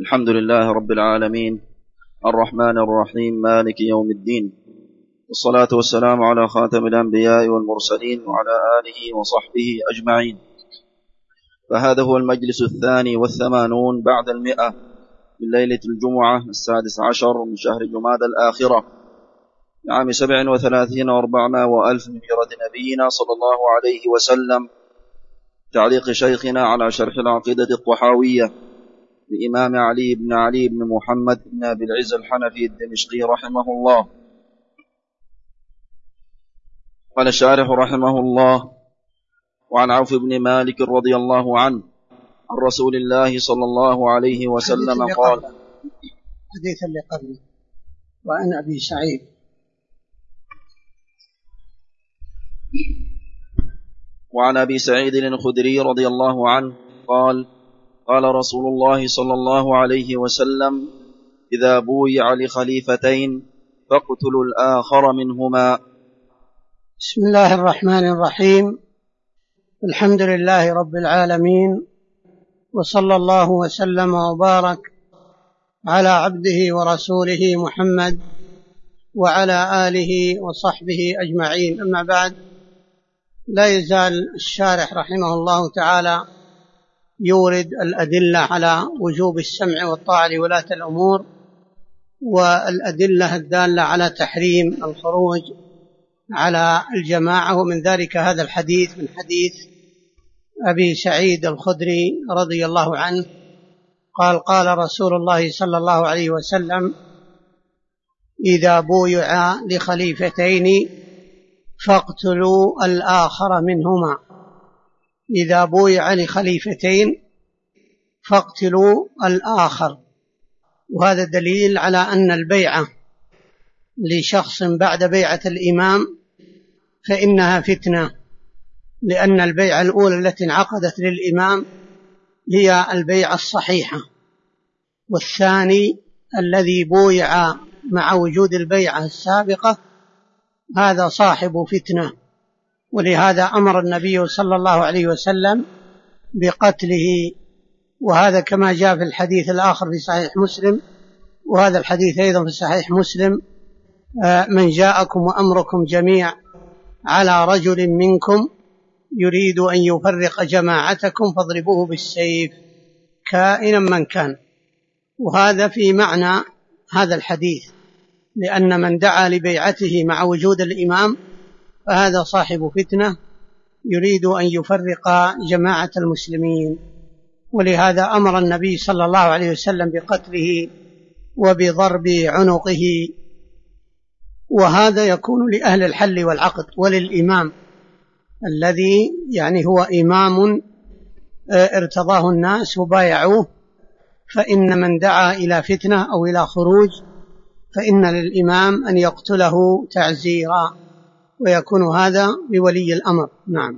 الحمد لله رب العالمين الرحمن الرحيم مالك يوم الدين، والصلاة والسلام على خاتم الأنبياء والمرسلين وعلى آله وصحبه أجمعين. فهذا هو المجلس 82 بعد 100 من ليلة الجمعة 16 من شهر جمادى الآخرة عام 37 و400 وألف من هجرة نبينا صلى الله عليه وسلم. تعليق شيخنا على شرح العقيدة الطحاوية لإمام علي بن محمد بن أبي العز الحنفي الدمشقي رحمه الله. قال الشارح رحمه الله: وعن عوف بن مالك رضي الله عنه عن رسول الله صلى الله عليه وسلم قال: حديث اللي قبله وعن أبي سعيد وعن أبي سعيد الخدري رضي الله عنه قال: قال رسول الله صلى الله عليه وسلم: إذا بويع لخليفتين فاقتلوا الآخر منهما. بسم الله الرحمن الرحيم. الحمد لله رب العالمين، وصلى الله وسلم وبارك على عبده ورسوله محمد وعلى آله وصحبه أجمعين. أما بعد، لا يزال الشارح رحمه الله تعالى يورد الأدلة على وجوب السمع والطاعة لولاة الأمور، والأدلة الدالة على تحريم الخروج على الجماعة، ومن ذلك هذا الحديث من حديث أبي سعيد الخدري رضي الله عنه قال: قال رسول الله صلى الله عليه وسلم: إذا بويع لخليفتين فاقتلوا الآخر منهما. إذا بويع لخليفتين فاقتلوا الآخر. وهذا دليل على أن البيعة لشخص بعد بيعة الإمام فإنها فتنة، لأن البيعة الأولى التي انعقدت للإمام هي البيعة الصحيحة، والثاني الذي بويع مع وجود البيعة السابقة هذا صاحب فتنة، ولهذا أمر النبي صلى الله عليه وسلم بقتله. وهذا كما جاء في الحديث الآخر في صحيح مسلم، وهذا الحديث أيضا في صحيح مسلم: من جاءكم وأمركم جميع على رجل منكم يريد أن يفرق جماعتكم فاضربوه بالسيف كائنا من كان. وهذا في معنى هذا الحديث، لأن من دعا لبيعته مع وجود الإمام فهذا صاحب فتنة يريد أن يفرق جماعة المسلمين، ولهذا أمر النبي صلى الله عليه وسلم بقتله وبضرب عنقه. وهذا يكون لأهل الحل والعقد وللإمام الذي هو إمام ارتضاه الناس وبايعوه، فإن من دعا إلى فتنة أو إلى خروج فإن للإمام أن يقتله تعزيرا، ويكون هذا لولي الأمر. نعم.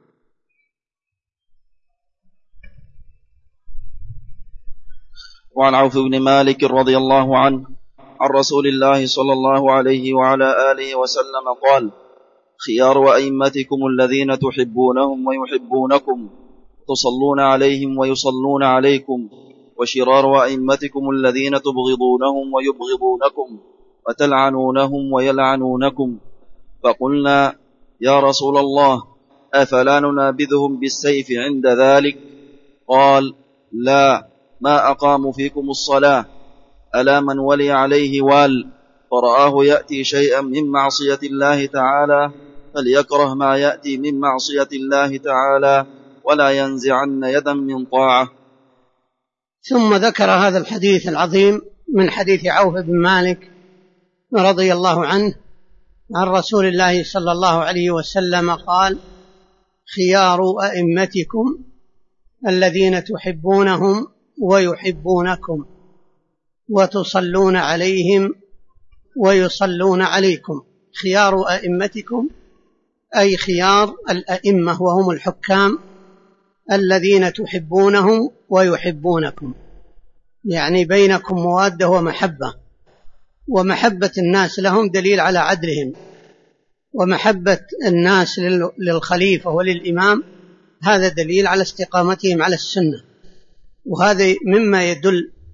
وعن عوف بن مالك رضي الله عنه عن رسول الله صلى الله عليه وعلى آله وسلم قال: خيار أئمتكم الذين تحبونهم ويحبونكم، تصلون عليهم ويصلون عليكم، وشرار أئمتكم الذين تبغضونهم ويبغضونكم، وتلعنونهم ويلعنونكم. فقلنا: يا رسول الله، أفلا ننابذهم بالسيف عند ذلك؟ قال: لا، ما أقاموا فيكم الصلاة. ألا من ولي عليه وال فرآه يأتي شيئا من معصية الله تعالى فليكره ما يأتي من معصية الله تعالى ولا ينزعن يدا من طاعة. ثم ذكر هذا الحديث العظيم من حديث عوف بن مالك رضي الله عنه عن رسول الله صلى الله عليه وسلم قال: خيار أئمتكم الذين تحبونهم ويحبونكم، وتصلون عليهم ويصلون عليكم. خيار أئمتكم أي خيار الأئمة، وهم الحكام الذين تحبونهم ويحبونكم، بينكم مودة ومحبة، ومحبة الناس لهم دليل على عدلهم، ومحبة الناس للخليفة وللإمام هذا دليل على استقامتهم على السنة. وهذا مما يدل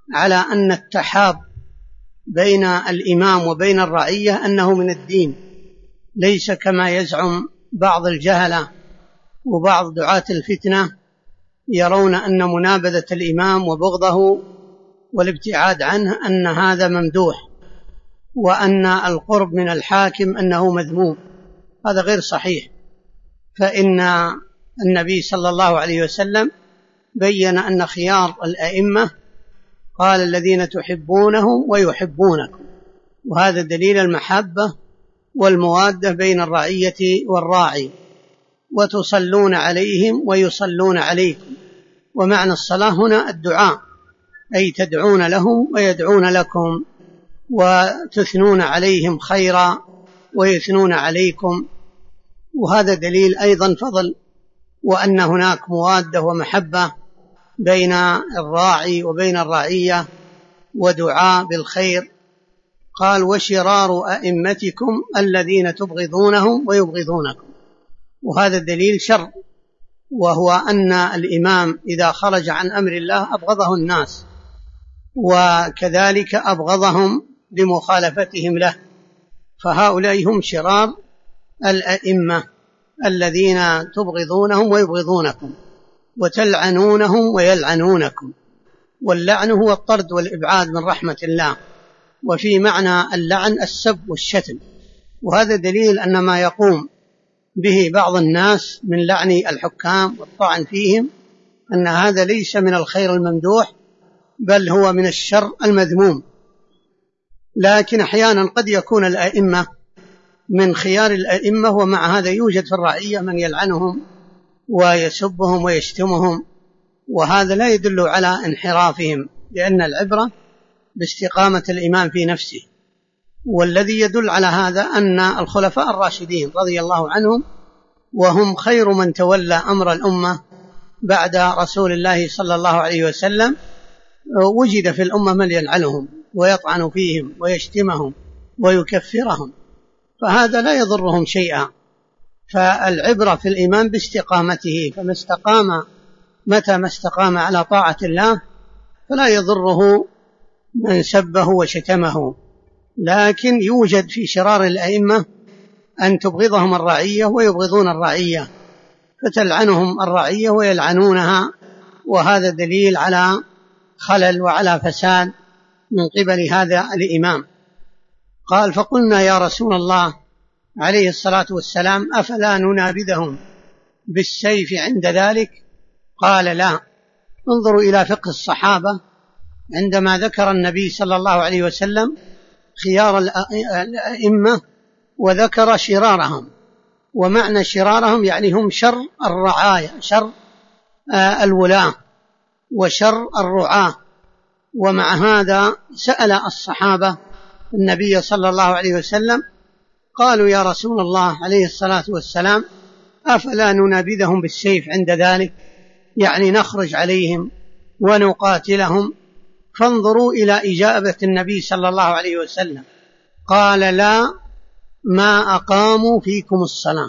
على أن التحاب بين الإمام وبين الرعية أنه من الدين، ليس كما يزعم بعض الجهلة وبعض دعاة الفتنة يرون أن منابذة الإمام وبغضه والابتعاد عنه أن هذا ممدوح، وأن القرب من الحاكم أنه مذموم. هذا غير صحيح، فإن النبي صلى الله عليه وسلم بين أن خيار الأئمة قال الذين تحبونهم ويحبونكم، وهذا دليل المحبة والموادة بين الرعية والراعي، وتصلون عليهم ويصلون عليكم. ومعنى الصلاة هنا الدعاء، أي تدعون لهم ويدعون لكم، وتثنون عليهم خيرا ويثنون عليكم. وهذا دليل أيضا فضل، وأن هناك موادة ومحبة بين الراعي وبين الرعية ودعاء بالخير. قال وشرار أئمتكم الذين تبغضونهم ويبغضونكم، وهذا دليل شر، وهو أن الإمام إذا خرج عن أمر الله أبغضه الناس، وكذلك أبغضهم لمخالفتهم له. فهؤلاء هم شرار الأئمة الذين تبغضونهم ويبغضونكم وتلعنونهم ويلعنونكم. واللعن هو الطرد والإبعاد من رحمة الله، وفي معنى اللعن السب والشتم. وهذا دليل أن ما يقوم به بعض الناس من لعن الحكام والطعن فيهم أن هذا ليس من الخير الممدوح، بل هو من الشر المذموم. لكن أحيانا قد يكون الأئمة من خيار الأئمة، ومع هذا يوجد في الرعية من يلعنهم ويسبهم ويشتمهم، وهذا لا يدل على انحرافهم، لأن العبرة باستقامة الإمام في نفسه. والذي يدل على هذا أن الخلفاء الراشدين رضي الله عنهم، وهم خير من تولى أمر الأمة بعد رسول الله صلى الله عليه وسلم، وجد في الأمة من يلعنهم ويطعن فيهم ويشتمهم ويكفرهم، فهذا لا يضرهم شيئا. فالعبرة في الإمام باستقامته، فما استقام متى ما استقام على طاعة الله فلا يضره من سبه وشتمه. لكن يوجد في شرار الأئمة أن تبغضهم الرعية ويبغضون الرعية، فتلعنهم الرعية ويلعنونها، وهذا دليل على خلل وعلى فساد من قبل هذا الإمام. قال فقلنا يا رسول الله عليه الصلاة والسلام أفلا ننابذهم بالسيف عند ذلك؟ قال لا. انظروا إلى فقه الصحابة عندما ذكر النبي صلى الله عليه وسلم خيار الأئمة وذكر شرارهم، ومعنى شرارهم يعني هم شر الرعاية، شر الولاة وشر الرعاة. ومع هذا سأل الصحابة النبي صلى الله عليه وسلم قالوا يا رسول الله عليه الصلاة والسلام أفلا ننابذهم بالسيف عند ذلك، يعني نخرج عليهم ونقاتلهم. فانظروا إلى إجابة النبي صلى الله عليه وسلم، قال لا ما أقاموا فيكم الصلاة.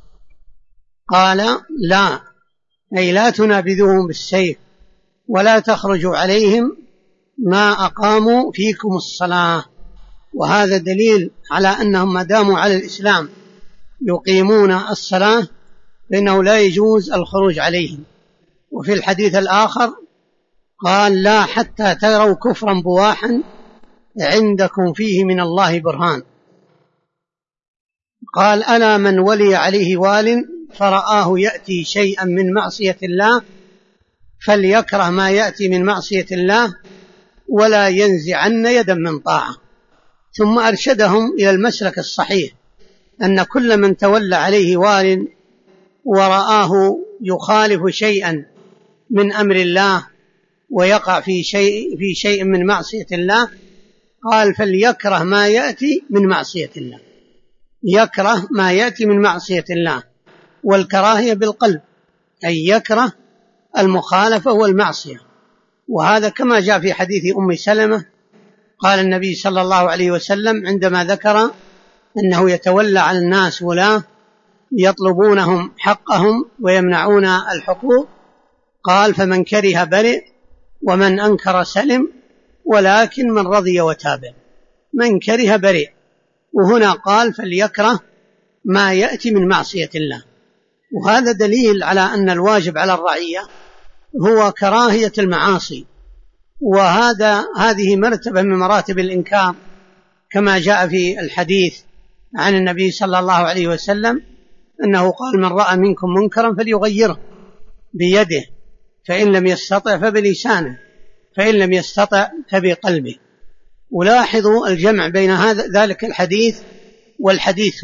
قال لا، أي لا تنابذوهم بالسيف ولا تخرجوا عليهم ما أقاموا فيكم الصلاة. وهذا دليل على أنهم ما داموا على الإسلام يقيمون الصلاة فإنه لا يجوز الخروج عليهم. وفي الحديث الآخر قال لا حتى تروا كفرا بواحا عندكم فيه من الله برهان. قال ألا من ولي عليه وال فرآه يأتي شيئا من معصية الله فليكره ما يأتي من معصية الله ولا ينزعن يدا من طاعة. ثم أرشدهم إلى المسلك الصحيح، أن كل من تولى عليه وال ورآه يخالف شيئا من أمر الله ويقع في شيء من معصية الله، قال فليكره ما يأتي من معصية الله، يكره ما يأتي من معصية الله. والكراهية بالقلب، أي يكره المخالفة والمعصية. وهذا كما جاء في حديث أم سلمة، قال النبي صلى الله عليه وسلم عندما ذكر أنه يتولى على الناس ولاة يطلبونهم حقهم ويمنعون الحقوق، قال فمن كره برئ ومن أنكر سلم، ولكن من رضي وتابع، من كره بريء. وهنا قال فليكره ما يأتي من معصية الله، وهذا دليل على أن الواجب على الرعية هو كراهية المعاصي، هذه مرتبة من مراتب الإنكار، كما جاء في الحديث عن النبي صلى الله عليه وسلم أنه قال من رأى منكم منكرا فليغيره بيده، فإن لم يستطع فبلسانه، فإن لم يستطع فبقلبه. ولاحظوا الجمع بين ذلك الحديث والحديث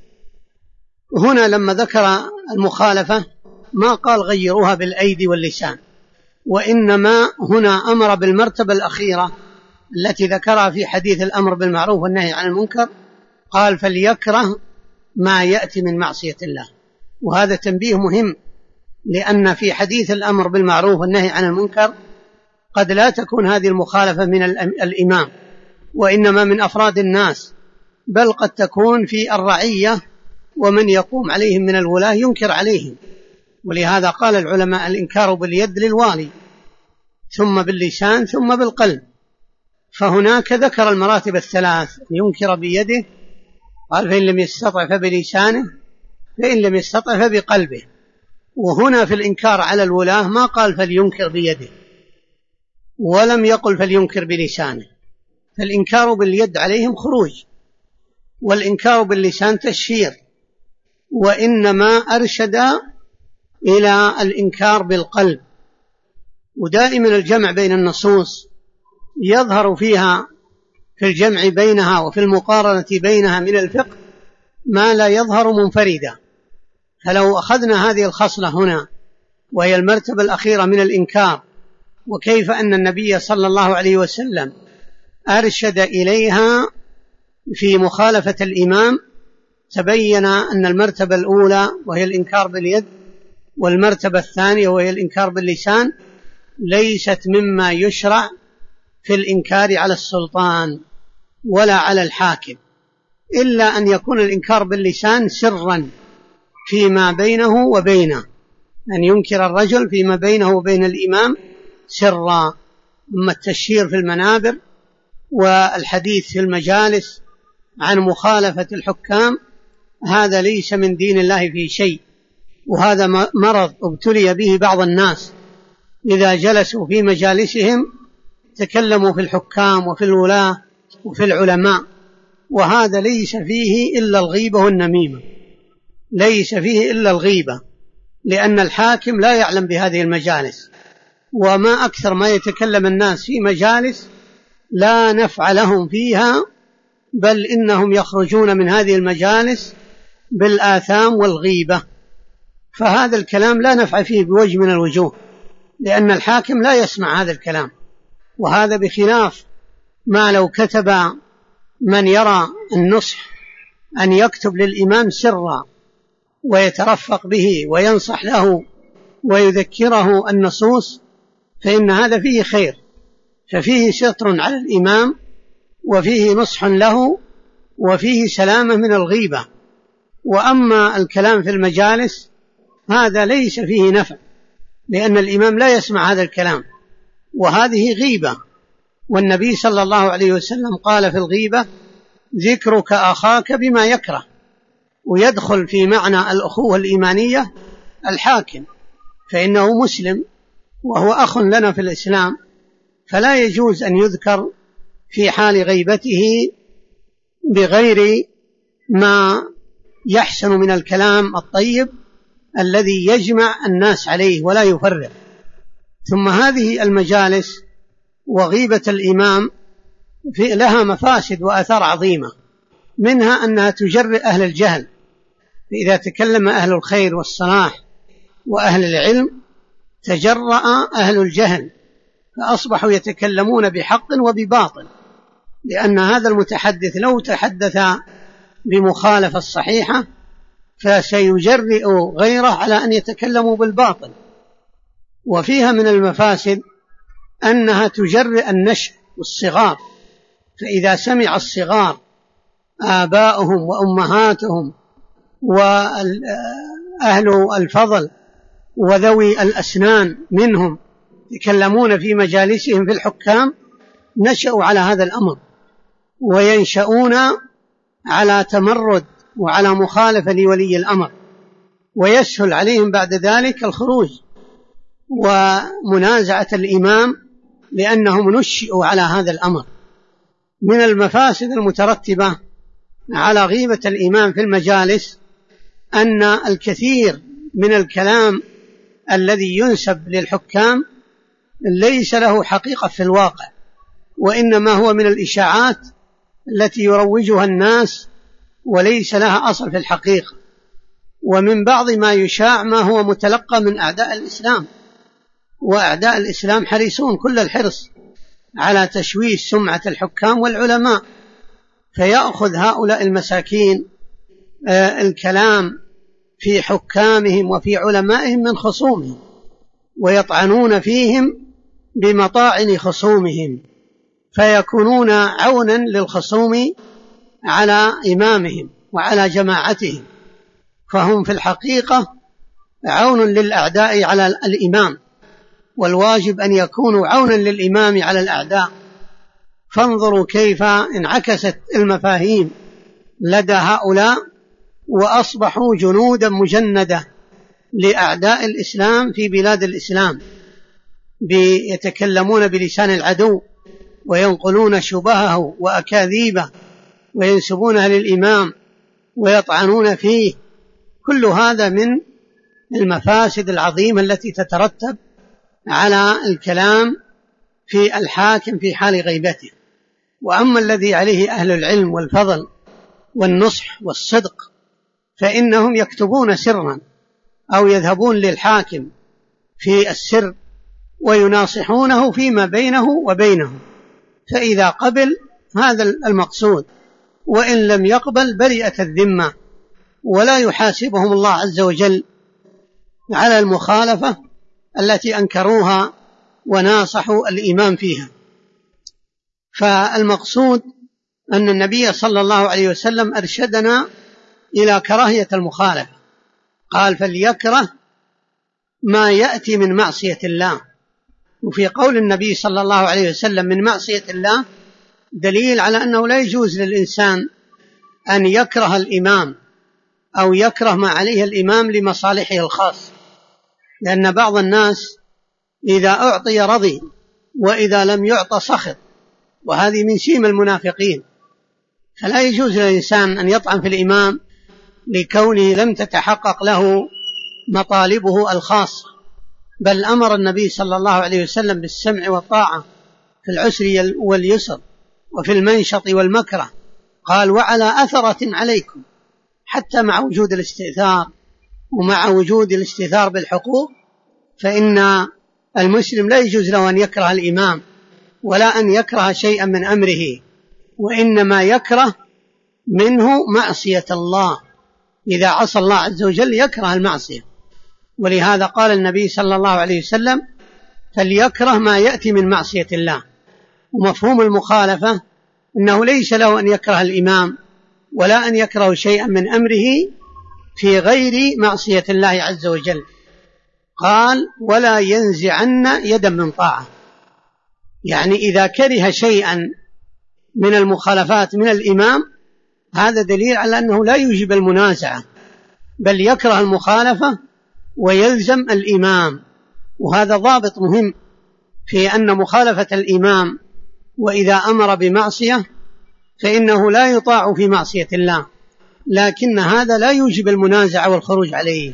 هنا لما ذكر المخالفة ما قال غيروها بالأيدي واللسان، وإنما هنا أمر بالمرتبة الأخيرة التي ذكرها في حديث الأمر بالمعروف والنهي عن المنكر، قال فليكره ما يأتي من معصية الله. وهذا تنبيه مهم، لأن في حديث الأمر بالمعروف والنهي عن المنكر قد لا تكون هذه المخالفة من الإمام وإنما من أفراد الناس، بل قد تكون في الرعية ومن يقوم عليهم من الولاة ينكر عليهم. ولهذا قال العلماء الإنكار باليد للوالي، ثم باللسان، ثم بالقلب. فهناك ذكر المراتب الثلاث، ينكر بيده، قال فإن لم يستطع فبلسانه، فإن لم يستطع فبقلبه. وهنا في الإنكار على الولاة ما قال فلينكر بيده، ولم يقل فلينكر بلسانه، فالإنكار باليد عليهم خروج، والإنكار باللسان تشهير، وإنما أرشد إلى الإنكار بالقلب. ودائما الجمع بين النصوص يظهر فيها في الجمع بينها وفي المقارنة بينها من الفقه ما لا يظهر منفردا. فلو أخذنا هذه الخصلة هنا وهي المرتبة الأخيرة من الإنكار، وكيف أن النبي صلى الله عليه وسلم أرشد إليها في مخالفة الإمام، تبين أن المرتبة الأولى وهي الإنكار باليد، والمرتبة الثانية وهي الإنكار باللسان، ليست مما يشرع في الإنكار على السلطان ولا على الحاكم، إلا أن يكون الإنكار باللسان سرا فيما بينه وبينه، أن ينكر الرجل فيما بينه وبين الإمام سرا. أما التشهير في المنابر والحديث في المجالس عن مخالفة الحكام هذا ليس من دين الله في شيء، وهذا مرض ابتلي به بعض الناس، إذا جلسوا في مجالسهم تكلموا في الحكام وفي الولاة وفي العلماء، وهذا ليس فيه إلا الغيبة والنميمة، ليس فيه إلا الغيبة، لأن الحاكم لا يعلم بهذه المجالس. وما أكثر ما يتكلم الناس في مجالس لا نفع لهم فيها، بل إنهم يخرجون من هذه المجالس بالآثام والغيبة. فهذا الكلام لا نفع فيه بوجه من الوجوه، لأن الحاكم لا يسمع هذا الكلام. وهذا بخلاف ما لو كتب من يرى النصح أن يكتب للإمام سرا ويترفق به وينصح له ويذكره النصوص، فإن هذا فيه خير، ففيه ستر على الإمام، وفيه نصح له، وفيه سلامة من الغيبة. وأما الكلام في المجالس هذا ليس فيه نفع، لأن الإمام لا يسمع هذا الكلام، وهذه غيبة. والنبي صلى الله عليه وسلم قال في الغيبة ذكرك أخاك بما يكره، ويدخل في معنى الأخوة الإيمانية الحاكم، فإنه مسلم وهو أخ لنا في الإسلام، فلا يجوز أن يذكر في حال غيبته بغير ما يحسن من الكلام الطيب الذي يجمع الناس عليه ولا يفرق. ثم هذه المجالس وغيبة الإمام لها مفاسد وآثار عظيمة، منها أنها تجرئ أهل الجهل، فإذا تكلم أهل الخير والصلاح وأهل العلم تجرأ أهل الجهل، فأصبحوا يتكلمون بحق وبباطل، لأن هذا المتحدث لو تحدث بمخالفة الصحيحة فسيجرئ غيره على أن يتكلموا بالباطل. وفيها من المفاسد أنها تجرئ النشء والصغار، فإذا سمع الصغار آباؤهم وأمهاتهم وأهل الفضل وذوي الأسنان منهم يتكلمون في مجالسهم في الحكام، نشأوا على هذا الأمر وينشأون على تمرد وعلى مخالفة لولي الأمر، ويسهل عليهم بعد ذلك الخروج ومنازعة الإمام لأنهم نشئوا على هذا الأمر. من المفاسد المترتبة على غيبة الإمام في المجالس أن الكثير من الكلام الذي ينسب للحكام ليس له حقيقة في الواقع، وإنما هو من الإشاعات التي يروجها الناس وليس لها أصل في الحقيقة. ومن بعض ما يشاع ما هو متلقى من أعداء الإسلام، وأعداء الإسلام حريصون كل الحرص على تشويه سمعة الحكام والعلماء، فيأخذ هؤلاء المساكين الكلام في حكامهم وفي علمائهم من خصومهم، ويطعنون فيهم بمطاعن خصومهم، فيكونون عونا للخصوم على إمامهم وعلى جماعتهم، فهم في الحقيقة عون للأعداء على الإمام، والواجب أن يكونوا عونا للإمام على الأعداء. فانظروا كيف انعكست المفاهيم لدى هؤلاء وأصبحوا جنودا مجندة لأعداء الإسلام في بلاد الإسلام، يتكلمون بلسان العدو وينقلون شبهه وأكاذيبه وينسبونها للإمام ويطعنون فيه. كل هذا من المفاسد العظيمة التي تترتب على الكلام في الحاكم في حال غيبته. وأما الذي عليه أهل العلم والفضل والنصح والصدق فإنهم يكتبون سرا أو يذهبون للحاكم في السر ويناصحونه فيما بينه وبينه، فإذا قبل هذا المقصود، وإن لم يقبل برئت الذمة، ولا يحاسبهم الله عز وجل على المخالفة التي أنكروها وناصحوا الإمام فيها. فالمقصود أن النبي صلى الله عليه وسلم أرشدنا إلى كراهية المخالفة، قال فليكره ما يأتي من معصية الله. وفي قول النبي صلى الله عليه وسلم من معصية الله دليل على أنه لا يجوز للإنسان أن يكره الإمام أو يكره ما عليه الإمام لمصالحه الخاصة، لأن بعض الناس إذا أعطي رضي وإذا لم يعط سخط، وهذه من سيم المنافقين. فلا يجوز للإنسان أن يطعن في الإمام لكونه لم تتحقق له مطالبه الخاصة، بل أمر النبي صلى الله عليه وسلم بالسمع والطاعة في العسر واليسر وفي المنشط والمكره، قال وعلى أثرة عليكم، حتى مع وجود الاستئثار ومع وجود الاستئثار بالحقوق، فإن المسلم لا يجوز له أن يكره الإمام ولا أن يكره شيئا من أمره، وإنما يكره منه معصية الله. إذا عصى الله عز وجل يكره المعصية، ولهذا قال النبي صلى الله عليه وسلم فليكره ما يأتي من معصية الله. ومفهوم المخالفة أنه ليس له أن يكره الإمام ولا أن يكره شيئا من أمره في غير معصية الله عز وجل. قال ولا ينزعن يدا من طاعة، يعني إذا كره شيئا من المخالفات من الإمام هذا دليل على أنه لا يوجب المنازعة، بل يكره المخالفة ويلزم الإمام. وهذا ضابط مهم في أن مخالفة الإمام وإذا أمر بمعصية فإنه لا يطاع في معصية الله، لكن هذا لا يوجب المنازعة والخروج عليه.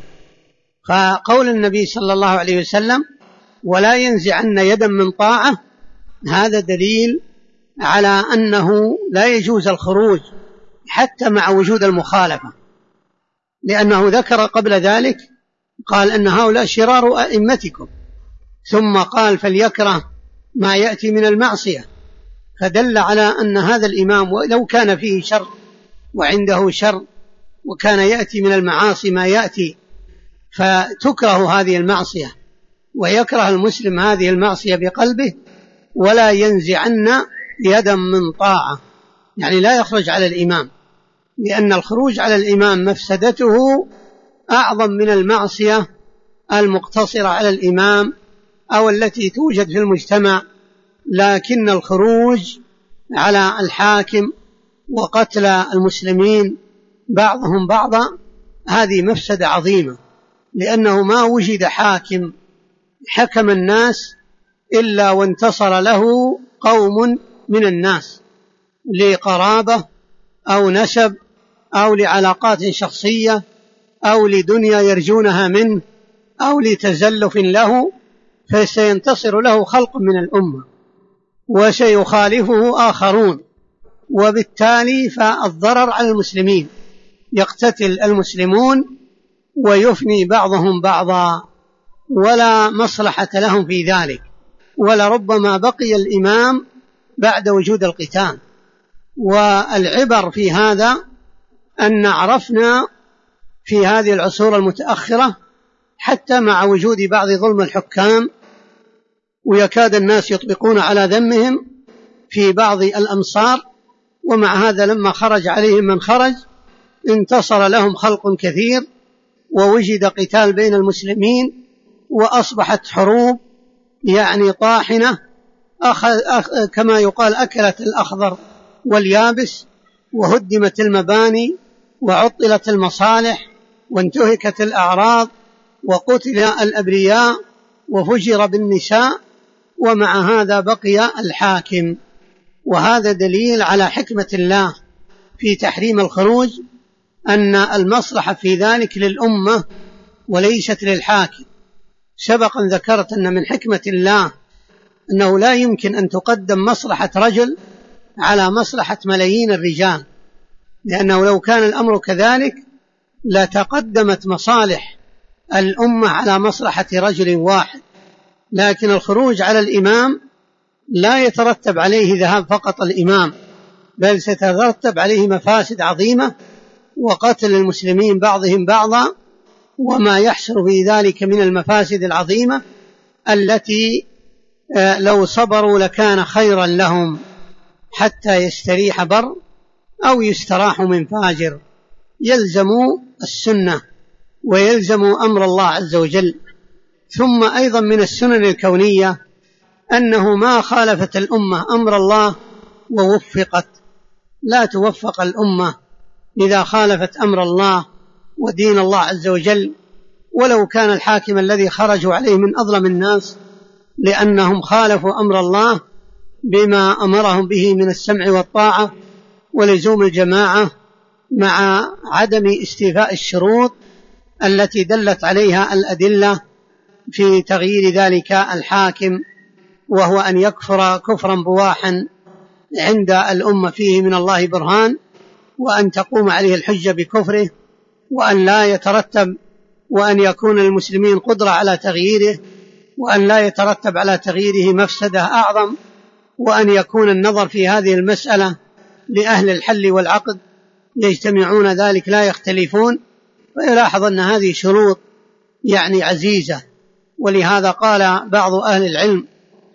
فقول النبي صلى الله عليه وسلم ولا ينزعن يدا من طاعة هذا دليل على أنه لا يجوز الخروج حتى مع وجود المخالفة، لأنه ذكر قبل ذلك قال أن هؤلاء شرار أئمتكم، ثم قال فليكره ما يأتي من المعصية، فدل على أن هذا الإمام ولو كان فيه شر وعنده شر وكان يأتي من المعاصي ما يأتي فتكره هذه المعصية، ويكره المسلم هذه المعصية بقلبه ولا ينزعن يدا من طاعة، يعني لا يخرج على الإمام، لأن الخروج على الإمام مفسدته أعظم من المعصية المقتصرة على الإمام أو التي توجد في المجتمع لكن الخروج على الحاكم وقتل المسلمين بعضهم بعضا هذه مفسدة عظيمة، لأنه ما وجد حاكم حكم الناس إلا وانتصر له قوم من الناس لقرابة أو نسب أو لعلاقات شخصية أو لدنيا يرجونها منه أو لتزلف له، فسينتصر له خلق من الأمة وسيخالفه آخرون، وبالتالي فالضرر على المسلمين، يقتتل المسلمون ويفني بعضهم بعضا ولا مصلحة لهم في ذلك، ولربما بقي الإمام بعد وجود القتال. والعبر في هذا أن عرفنا في هذه العصور المتأخرة حتى مع وجود بعض ظلم الحكام ويكاد الناس يطبقون على ذمهم في بعض الأمصار، ومع هذا لما خرج عليهم من خرج انتصر لهم خلق كثير ووجد قتال بين المسلمين وأصبحت حروب يعني طاحنة كما يقال أكلت الأخضر واليابس، وهدمت المباني وعطلت المصالح وانتهكت الأعراض وقتل الأبرياء وفجر بالنساء، ومع هذا بقي الحاكم. وهذا دليل على حكمة الله في تحريم الخروج، أن المصلحة في ذلك للأمة وليست للحاكم. سبقا ذكرت أن من حكمة الله أنه لا يمكن أن تقدم مصلحة رجل على مصلحة ملايين الرجال، لأنه لو كان الأمر كذلك لتقدمت مصالح الأمة على مصلحة رجل واحد. لكن الخروج على الإمام لا يترتب عليه ذهاب فقط الإمام، بل ستترتب عليه مفاسد عظيمة وقتل المسلمين بعضهم بعضا، وما يحصل في ذلك من المفاسد العظيمة التي لو صبروا لكان خيرا لهم حتى يستريح بر أو يستراح من فاجر. يلزموا السنة ويلزموا أمر الله عز وجل. ثم أيضا من السنن الكونية أنه ما خالفت الأمة أمر الله ووفقت، لا توفق الأمة إذا خالفت أمر الله ودين الله عز وجل، ولو كان الحاكم الذي خرجوا عليه من أظلم الناس، لأنهم خالفوا أمر الله بما أمرهم به من السمع والطاعة ولزوم الجماعة مع عدم استيفاء الشروط التي دلت عليها الأدلة في تغيير ذلك الحاكم، وهو أن يكفر كفرا بواحا عند الأمة فيه من الله برهان، وأن تقوم عليه الحجة بكفره، وأن لا يترتب وأن يكون المسلمين قدرة على تغييره، وأن لا يترتب على تغييره مفسدة أعظم، وأن يكون النظر في هذه المسألة لأهل الحل والعقد يجتمعون ذلك لا يختلفون. ويلاحظ أن هذه شروط يعني عزيزة، ولهذا قال بعض أهل العلم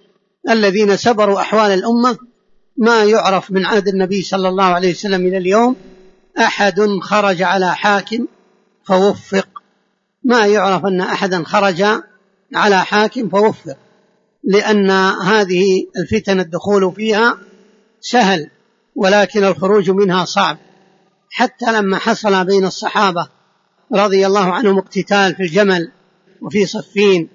الذين سبروا أحوال الأمة: ما يعرف من عهد النبي صلى الله عليه وسلم إلى اليوم أحد خرج على حاكم فوفق، ما يعرف أن أحدا خرج على حاكم فوفق، لأن هذه الفتن الدخول فيها سهل ولكن الخروج منها صعب. حتى لما حصل بين الصحابة رضي الله عنهم اقتتال في الجمل وفي صفين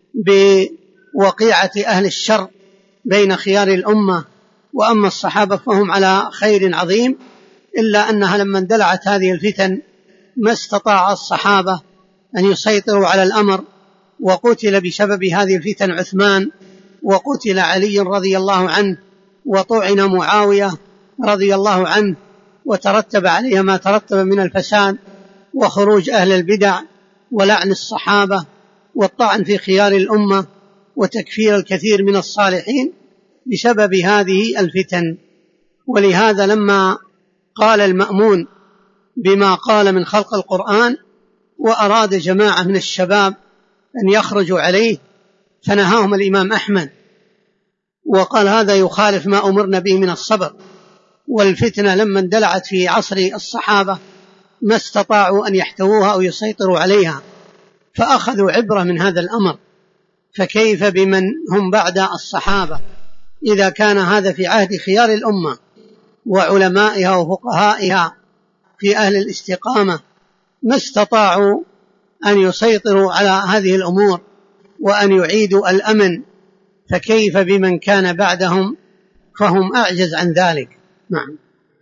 بوقيعة أهل الشر بين خيار الأمة، وأما الصحابة فهم على خير عظيم، إلا أنها لما اندلعت هذه الفتن ما استطاع الصحابة أن يسيطروا على الأمر، وقتل بسبب هذه الفتن عثمان، وقتل علي رضي الله عنه، وطعن معاوية رضي الله عنه، وترتب عليها ما ترتب من الفساد وخروج أهل البدع ولعن الصحابة والطعن في خيار الأمة وتكفير الكثير من الصالحين بسبب هذه الفتن. ولهذا لما قال المأمون بما قال من خلق القرآن وأراد جماعة من الشباب أن يخرجوا عليه فنهاهم الإمام أحمد وقال: هذا يخالف ما أمرنا به من الصبر. والفتنة لما اندلعت في عصر الصحابة ما استطاعوا أن يحتووها أو يسيطروا عليها، فأخذوا عبرة من هذا الأمر، فكيف بمن هم بعد الصحابة؟ إذا كان هذا في عهد خيار الأمة وعلمائها وفقهائها في أهل الاستقامة ما استطاعوا أن يسيطروا على هذه الأمور وأن يعيدوا الأمن، فكيف بمن كان بعدهم فهم أعجز عن ذلك. نعم.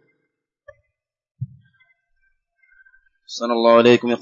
صلى الله عليكم.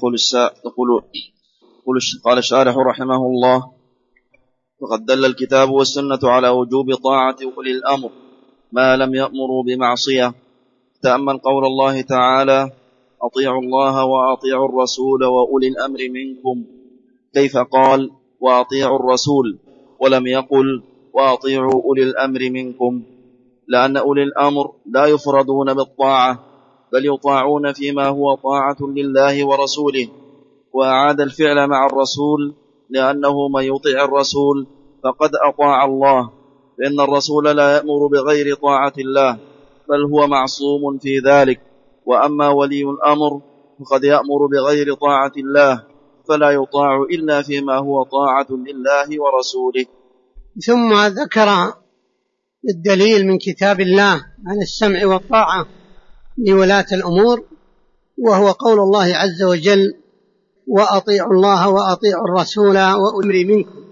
قال الشارح رحمه الله: وقد دل الكتاب والسنة على وجوب طاعة أولي الأمر ما لم يأمروا بمعصية. تأمل قول الله تعالى: أطيعوا الله وأطيعوا الرسول وأولي الأمر منكم، كيف قال وأطيعوا الرسول ولم يقل وأطيعوا أولي الأمر منكم؟ لأن أولي الأمر لا يفردون بالطاعة، بل يطاعون فيما هو طاعة لله ورسوله. وأعاد الفعل مع الرسول، لأنه من يطيع الرسول فقد أطاع الله، فإن الرسول لا يأمر بغير طاعة الله، بل هو معصوم في ذلك. وأما ولي الأمر فقد يأمر بغير طاعة الله، فلا يطاع إلا فيما هو طاعة لله ورسوله. ثم ذكر الدليل من كتاب الله عن السمع والطاعة لولاة الأمور، وهو قول الله عز وجل: وأطيعوا الله وأطيعوا الرسول وأولي الأمر منكم.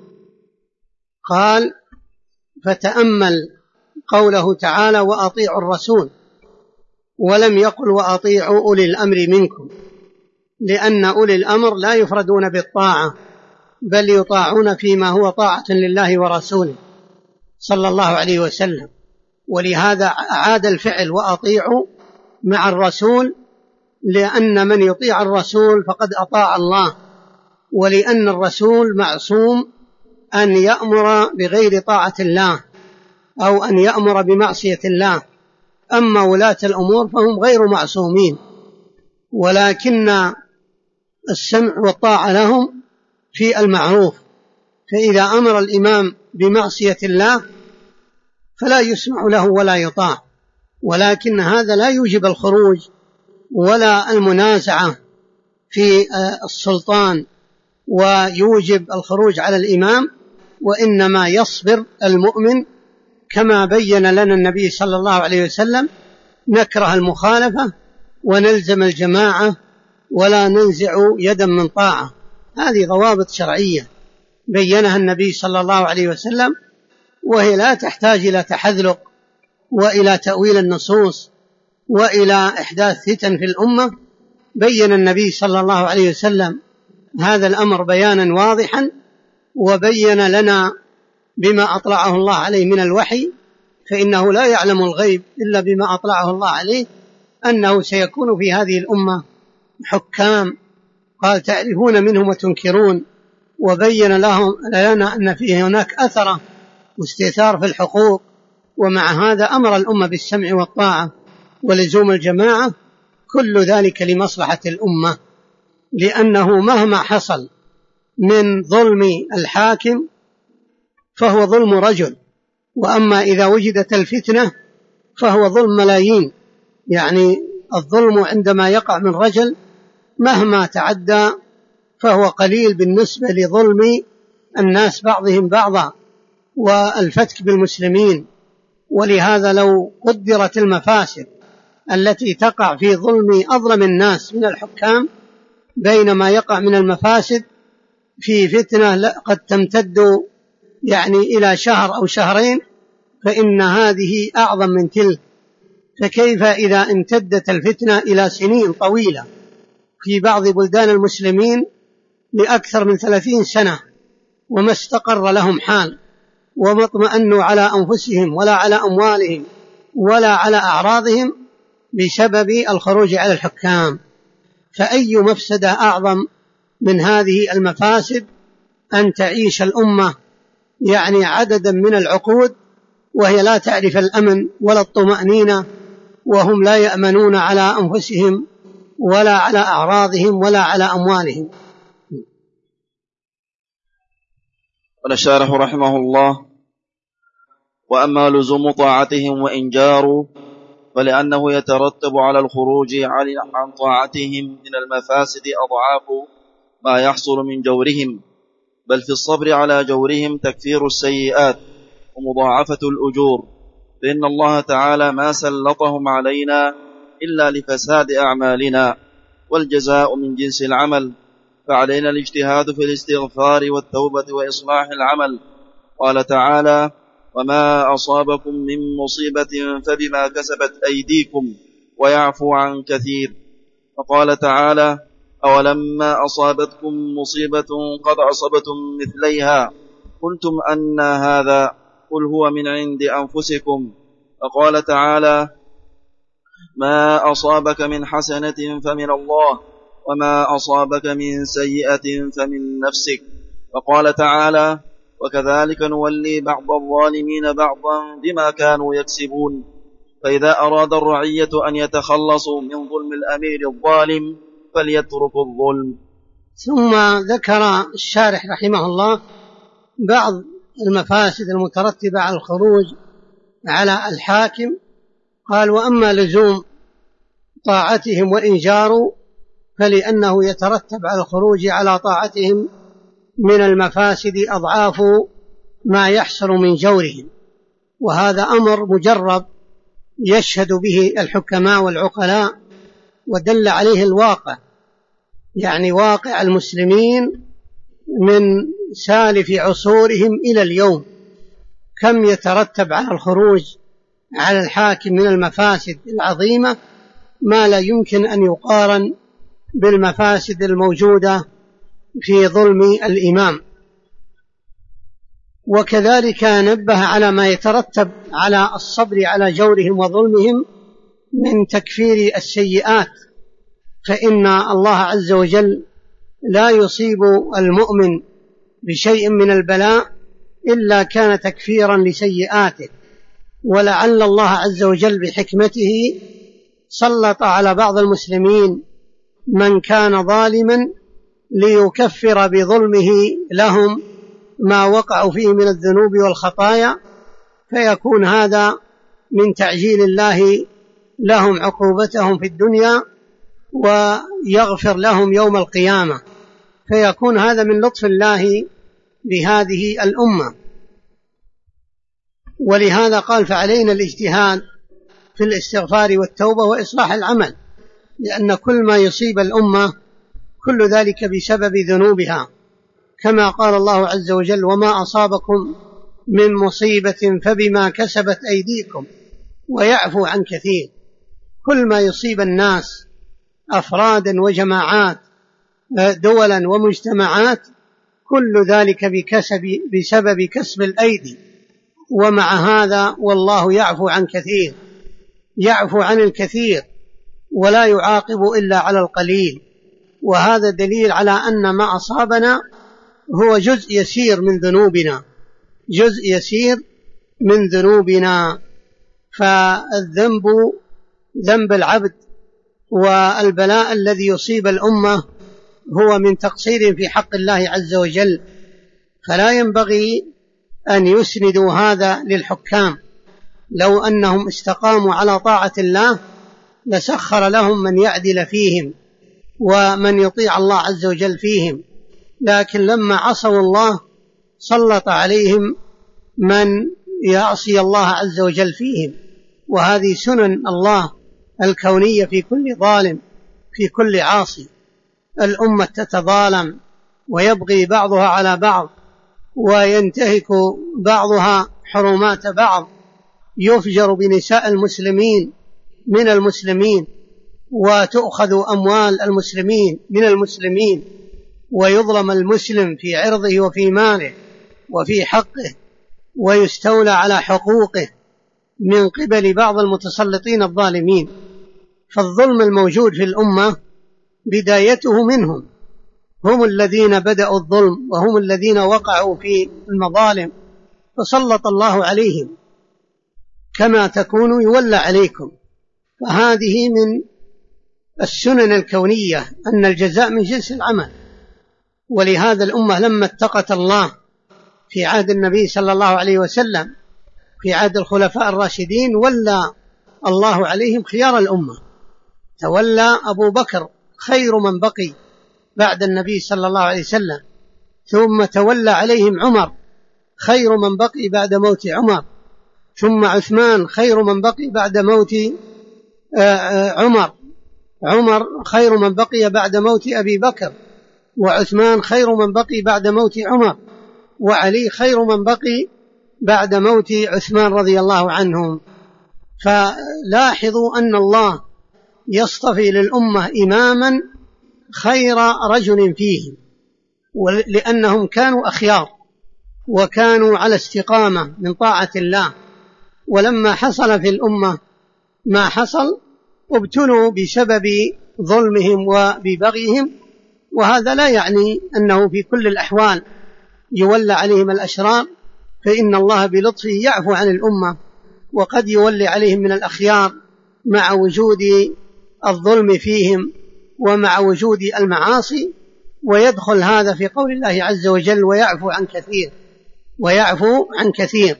قال: فتأمل قوله تعالى: وأطيعوا الرسول، ولم يقل وأطيعوا أولي الأمر منكم، لأن أولي الأمر لا يفردون بالطاعة، بل يطاعون فيما هو طاعة لله ورسوله صلى الله عليه وسلم. ولهذا أعاد الفعل وأطيعوا مع الرسول، لأن من يطيع الرسول فقد أطاع الله، ولأن الرسول معصوم أن يأمر بغير طاعة الله أو أن يأمر بمعصية الله. أما ولاة الأمور فهم غير معصومين، ولكن السمع والطاعة لهم في المعروف. فإذا أمر الإمام بمعصية الله فلا يسمع له ولا يطاع، ولكن هذا لا يوجب الخروج ولا المنازعة في السلطان ويوجب الخروج على الإمام، وإنما يصبر المؤمن كما بين لنا النبي صلى الله عليه وسلم: نكره المخالفة ونلزم الجماعة ولا ننزع يدا من طاعة. هذه ضوابط شرعية بينها النبي صلى الله عليه وسلم، وهي لا تحتاج إلى تحذلق وإلى تأويل النصوص وإلى إحداث فتن في الأمة. بين النبي صلى الله عليه وسلم هذا الأمر بيانا واضحا، وبين لنا بما أطلعه الله عليه من الوحي، فإنه لا يعلم الغيب إلا بما أطلعه الله عليه، أنه سيكون في هذه الأمة حكام، قال: تعرفون منهم وتنكرون. وبين لنا أن فيه هناك أثرة واستئثار في الحقوق، ومع هذا أمر الأمة بالسمع والطاعة ولزوم الجماعة، كل ذلك لمصلحة الأمة، لأنه مهما حصل من ظلم الحاكم فهو ظلم رجل، وأما إذا وجدت الفتنة فهو ظلم ملايين. يعني الظلم عندما يقع من رجل مهما تعدى فهو قليل بالنسبة لظلم الناس بعضهم بعضا والفتك بالمسلمين. ولهذا لو قدرت المفاسد التي تقع في ظلم أظلم الناس من الحكام بينما يقع من المفاسد في فتنة قد تمتد يعني إلى شهر أو شهرين، فإن هذه أعظم من تلك. فكيف إذا امتدت الفتنة إلى سنين طويلة في بعض بلدان المسلمين لأكثر من 30 سنة وما استقر لهم حال وما اطمأنوا على أنفسهم ولا على أموالهم ولا على أعراضهم بسبب الخروج على الحكام؟ فأي مفسدة أعظم من هذه المفاسد أن تعيش الأمة يعني عددا من العقود وهي لا تعرف الأمن ولا الطمأنينة، وهم لا يأمنون على أنفسهم ولا على أعراضهم ولا على أموالهم. قال الشارح رحمه الله: وأما لزوم طاعتهم وإن جاروا فلأنه يترتب على الخروج عن طاعتهم من المفاسد أضعاف ما يحصل من جورهم، بل في الصبر على جورهم تكفير السيئات، ومضاعفة الأجور، فإن الله تعالى ما سلطهم علينا إلا لفساد أعمالنا، والجزاء من جنس العمل، فعلينا الاجتهاد في الاستغفار والتوبة وإصلاح العمل. قال تعالى: وما أصابكم من مصيبة فبما كسبت أيديكم ويعفو عن كثير. وقال تعالى: أولما أصابتكم مصيبة قد أصبتم مثليها قلتم أن هذا قل هو من عند أنفسكم. وقال تعالى: ما أصابك من حسنة فمن الله وما أصابك من سيئة فمن نفسك. وقال تعالى: وكذلك نولي بعض الظالمين بعضا بما كانوا يكسبون. فإذا أراد الرعية أن يتخلصوا من ظلم الأمير الظالم فليتركوا الظلم. ثم ذكر الشارح رحمه الله بعض المفاسد المترتبة على الخروج على الحاكم. قال: وأما لزوم طاعتهم والإنجار فلأنه يترتب على الخروج على طاعتهم من المفاسد أضعاف ما يحصل من جورهم، وهذا أمر مجرب يشهد به الحكماء والعقلاء، ودل عليه الواقع، يعني واقع المسلمين من سالف عصورهم إلى اليوم، كم يترتب على الخروج على الحاكم من المفاسد العظيمة ما لا يمكن أن يقارن بالمفاسد الموجودة في ظلم الإمام. وكذلك نبه على ما يترتب على الصبر على جورهم وظلمهم من تكفير السيئات، فإن الله عز وجل لا يصيب المؤمن بشيء من البلاء إلا كان تكفيرا لسيئاته. ولعل الله عز وجل بحكمته سلط على بعض المسلمين من كان ظالما ليكفر بظلمه لهم ما وقعوا فيه من الذنوب والخطايا، فيكون هذا من تعجيل الله لهم عقوبتهم في الدنيا ويغفر لهم يوم القيامة، فيكون هذا من لطف الله بهذه الأمة. ولهذا قال: فعلينا الاجتهاد في الاستغفار والتوبة وإصلاح العمل، لأن كل ما يصيب الأمة كل ذلك بسبب ذنوبها، كما قال الله عز وجل: وما أصابكم من مصيبة فبما كسبت أيديكم ويعفو عن كثير. كل ما يصيب الناس أفرادا وجماعات، دولا ومجتمعات، كل ذلك بسبب كسب الأيدي. ومع هذا والله يعفو عن كثير، يعفو عن الكثير ولا يعاقب إلا على القليل. وهذا دليل على أن ما أصابنا هو جزء يسير من ذنوبنا، جزء يسير من ذنوبنا. فالذنب ذنب العبد والبلاء الذي يصيب الأمة هو من تقصير في حق الله عز وجل، فلا ينبغي أن يسندوا هذا للحكام. لو أنهم استقاموا على طاعة الله لسخر لهم من يعدل فيهم ومن يطيع الله عز وجل فيهم، لكن لما عصوا الله سلط عليهم من يعصي الله عز وجل فيهم. وهذه سنن الله الكونية في كل ظالم، في كل عاصي. الأمة تتظالم ويبغي بعضها على بعض وينتهك بعضها حرمات بعض، يفجر بنساء المسلمين من المسلمين، وتؤخذ أموال المسلمين من المسلمين، ويظلم المسلم في عرضه وفي ماله وفي حقه، ويستولى على حقوقه من قبل بعض المتسلطين الظالمين. فالظلم الموجود في الأمة بدايته منهم، هم الذين بدأوا الظلم وهم الذين وقعوا في المظالم، فسلط الله عليهم. كما تكونوا يولى عليكم. فهذه من السنن الكونية أن الجزاء من جنس العمل. ولهذا الأمة لما اتقت الله في عهد النبي صلى الله عليه وسلم، في عهد الخلفاء الراشدين، ولى الله عليهم خيار الأمة. تولى أبو بكر خير من بقي بعد النبي صلى الله عليه وسلم، ثم تولى عليهم عمر خير من بقي بعد موت عمر، ثم عثمان خير من بقي بعد موت عمر خير من بقي بعد موت أبي بكر، وعثمان خير من بقي بعد موت عمر، وعلي خير من بقي بعد موت عثمان رضي الله عنهم. فلاحظوا أن الله يصطفي للأمة إماما خير رجل فيهم، لأنهم كانوا أخيار وكانوا على استقامة من طاعة الله، ولما حصل في الأمة ما حصل ابتلوا بسبب ظلمهم وببغيهم، وهذا لا يعني أنه في كل الأحوال يولى عليهم الأشرار، فإن الله بلطفه يعفو عن الأمة، وقد يولي عليهم من الأخيار مع وجود الظلم فيهم ومع وجود المعاصي، ويدخل هذا في قول الله عز وجل ويعفو عن كثير.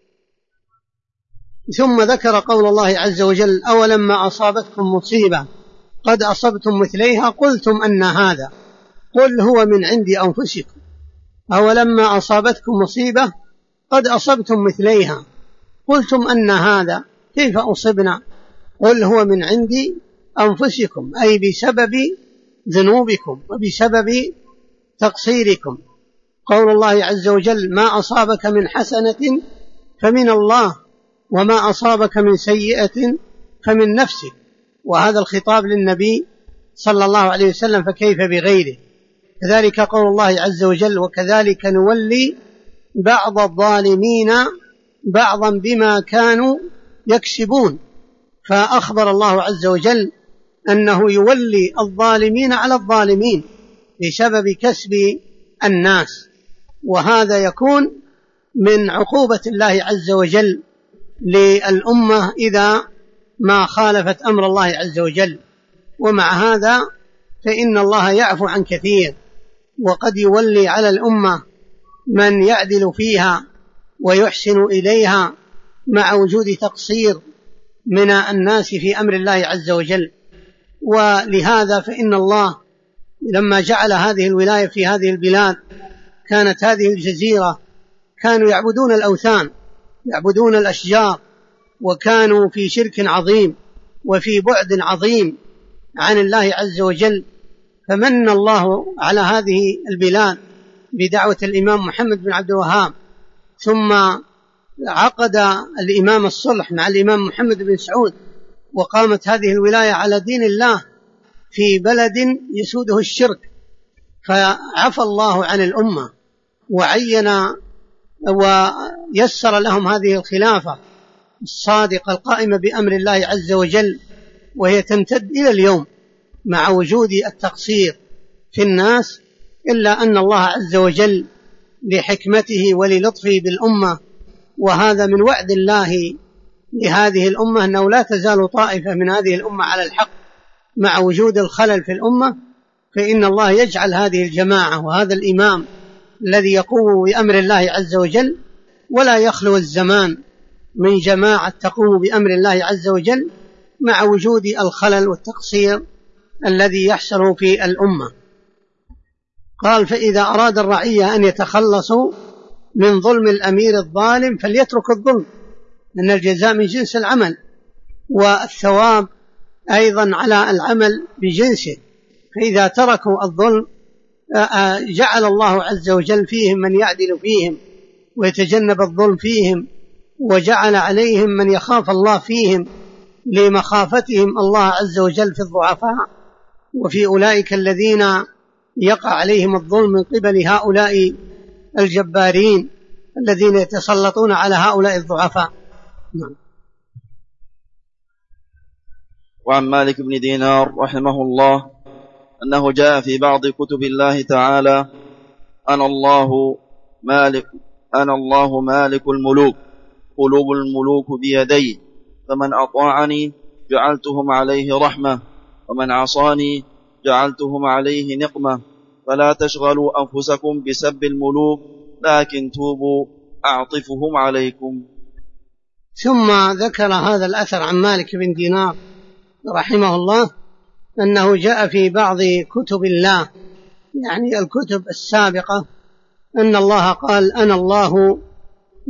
ثم ذكر قول الله عز وجل: أولما أصابتكم مصيبة قد أصبتم مثليها قلتم أن هذا قل هو من عند أنفسكم. أولما أصابتكم مصيبة قد أصبتم مثليها قلتم أن هذا كيف أصبنا قل هو من عند أنفسكم، أي بسبب ذنوبكم وبسبب تقصيركم. قول الله عز وجل: ما أصابك من حسنة فمن الله وما أصابك من سيئة فمن نفسك، وهذا الخطاب للنبي صلى الله عليه وسلم، فكيف بغيره. كذلك قول الله عز وجل: وكذلك نولي بعض الظالمين بعضا بما كانوا يكسبون، فأخبر الله عز وجل أنه يولي الظالمين على الظالمين بسبب كسب الناس، وهذا يكون من عقوبة الله عز وجل للأمة إذا ما خالفت أمر الله عز وجل. ومع هذا فإن الله يعفو عن كثير، وقد يولي على الأمة من يعدل فيها ويحسن إليها مع وجود تقصير من الناس في أمر الله عز وجل. ولهذا فإن الله لما جعل هذه الولاية في هذه البلاد، كانت هذه الجزيرة كانوا يعبدون الأوثان، يعبدون الأشجار، وكانوا في شرك عظيم وفي بعد عظيم عن الله عز وجل. فمن الله على هذه البلاد بدعوة الإمام محمد بن عبد الوهاب، ثم عقد الإمام الصلح مع الإمام محمد بن سعود، وقامت هذه الولاية على دين الله في بلد يسوده الشرك، فعفى الله عن الأمة وعين ويسر لهم هذه الخلافة الصادقة القائمة بأمر الله عز وجل، وهي تمتد إلى اليوم مع وجود التقصير في الناس، إلا أن الله عز وجل لحكمته وللطفه بالأمة، وهذا من وعد الله لهذه الأمة أنه لا تزال طائفة من هذه الأمة على الحق مع وجود الخلل في الأمة، فإن الله يجعل هذه الجماعة وهذا الإمام الذي يقوم بأمر الله عز وجل، ولا يخلو الزمان من جماعة تقوم بأمر الله عز وجل مع وجود الخلل والتقصير الذي يحصل في الأمة. قال: فإذا أراد الرعية أن يتخلصوا من ظلم الأمير الظالم فليترك الظلم، لأن الجزاء من جنس العمل، والثواب أيضا على العمل بجنسه. فإذا تركوا الظلم جعل الله عز وجل فيهم من يعدل فيهم ويتجنب الظلم فيهم، وجعل عليهم من يخاف الله فيهم لمخافتهم الله عز وجل في الضعفاء، وفي أولئك الذين يقع عليهم الظلم من قبل هؤلاء الجبارين الذين يتسلطون على هؤلاء الضعفاء. وعن مالك بن دينار رحمه الله أنه جاء في بعض كتب الله تعالى: أنا الله مالك الملوك، قلوب الملوك بيدي، فمن أطاعني جعلتهم عليه رحمة، ومن عصاني جعلتهم عليه نقمة، فلا تشغلوا أنفسكم بسب الملوك، لكن توبوا أعطفهم عليكم. ثم ذكر هذا الأثر عن مالك بن دينار رحمه الله أنه جاء في بعض كتب الله، يعني الكتب السابقة، أن الله قال: أنا الله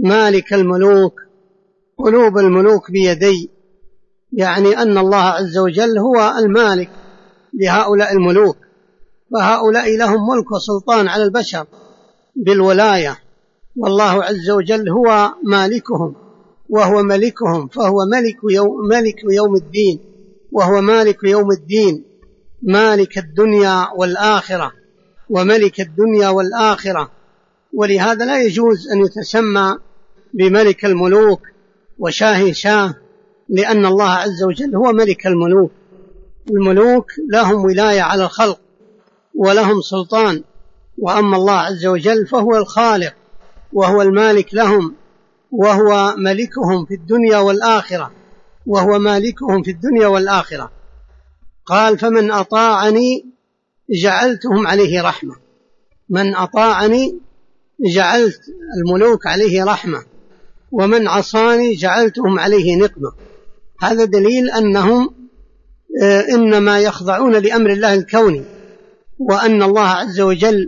مالك الملوك قلوب الملوك بيدي، يعني أن الله عز وجل هو المالك لهؤلاء الملوك، فهؤلاء لهم ملك وسلطان على البشر بالولاية، والله عز وجل هو مالكهم وهو ملكهم، فهو ملك يوم الدين، وهو مالك يوم الدين، مالك الدنيا والآخرة وملك الدنيا والآخرة. ولهذا لا يجوز أن يتسمى بملك الملوك وشاه شاه، لأن الله عز وجل هو ملك الملوك. الملوك لهم ولاية على الخلق ولهم سلطان، وأما الله عز وجل فهو الخالق وهو المالك لهم، وهو ملكهم في الدنيا والآخرة، وهو مالكهم في الدنيا والآخرة. قال: فمن أطاعني جعلتهم عليه رحمة. من أطاعني جعلت الملوك عليه رحمة، ومن عصاني جعلتهم عليه نقمة. هذا دليل أنهم إنما يخضعون لأمر الله الكوني، وأن الله عز وجل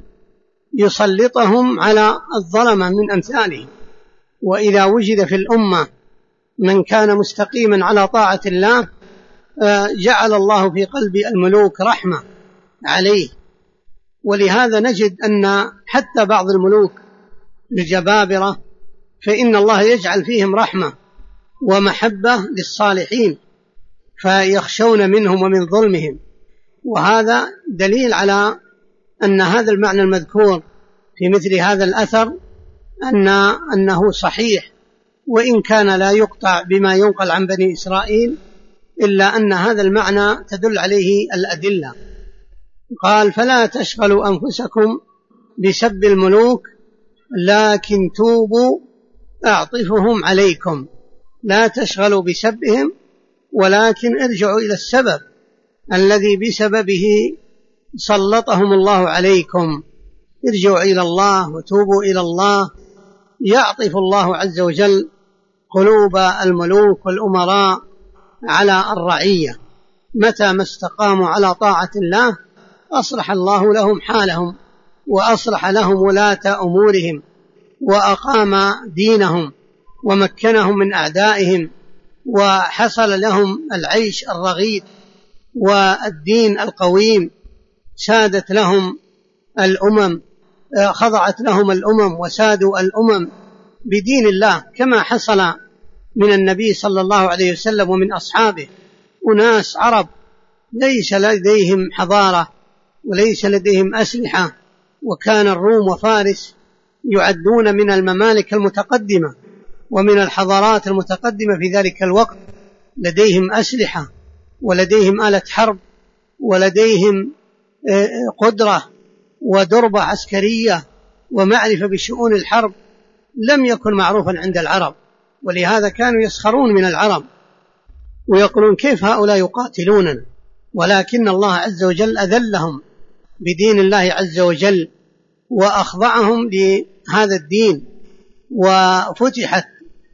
يسلطهم على الظلمة من أمثالهم. وإذا وجد في الأمة من كان مستقيما على طاعة الله جعل الله في قلب الملوك رحمة عليه. ولهذا نجد أن حتى بعض الملوك الجبابرة فإن الله يجعل فيهم رحمة ومحبة للصالحين، فيخشون منهم ومن ظلمهم. وهذا دليل على أن هذا المعنى المذكور في مثل هذا الأثر أنه صحيح، وإن كان لا يقطع بما ينقل عن بني إسرائيل، إلا أن هذا المعنى تدل عليه الأدلة. قال: فلا تشغلوا أنفسكم بسب الملوك لكن توبوا أعطفهم عليكم. لا تشغلوا بسبهم، ولكن ارجعوا إلى السبب الذي بسببه سلطهم الله عليكم. ارجعوا إلى الله وتوبوا إلى الله، يعطف الله عز وجل قلوب الملوك والأمراء على الرعية. متى ما استقاموا على طاعة الله أصلح الله لهم حالهم، وأصلح لهم ولاة أمورهم، وأقام دينهم، ومكنهم من أعدائهم، وحصل لهم العيش الرغيد والدين القويم. سادت لهم الأمم، خضعت لهم الأمم وسادوا الأمم بدين الله، كما حصل من النبي صلى الله عليه وسلم ومن أصحابه. أناس عرب ليس لديهم حضارة وليس لديهم أسلحة، وكان الروم وفارس يعدون من الممالك المتقدمة ومن الحضارات المتقدمة في ذلك الوقت، لديهم أسلحة ولديهم آلة حرب ولديهم قدرة ودربة عسكرية ومعرفة بشؤون الحرب لم يكن معروفا عند العرب. ولهذا كانوا يسخرون من العرب ويقولون: كيف هؤلاء يقاتلوننا؟ ولكن الله عز وجل أذلهم بدين الله عز وجل وأخضعهم لهذا الدين، وفتحت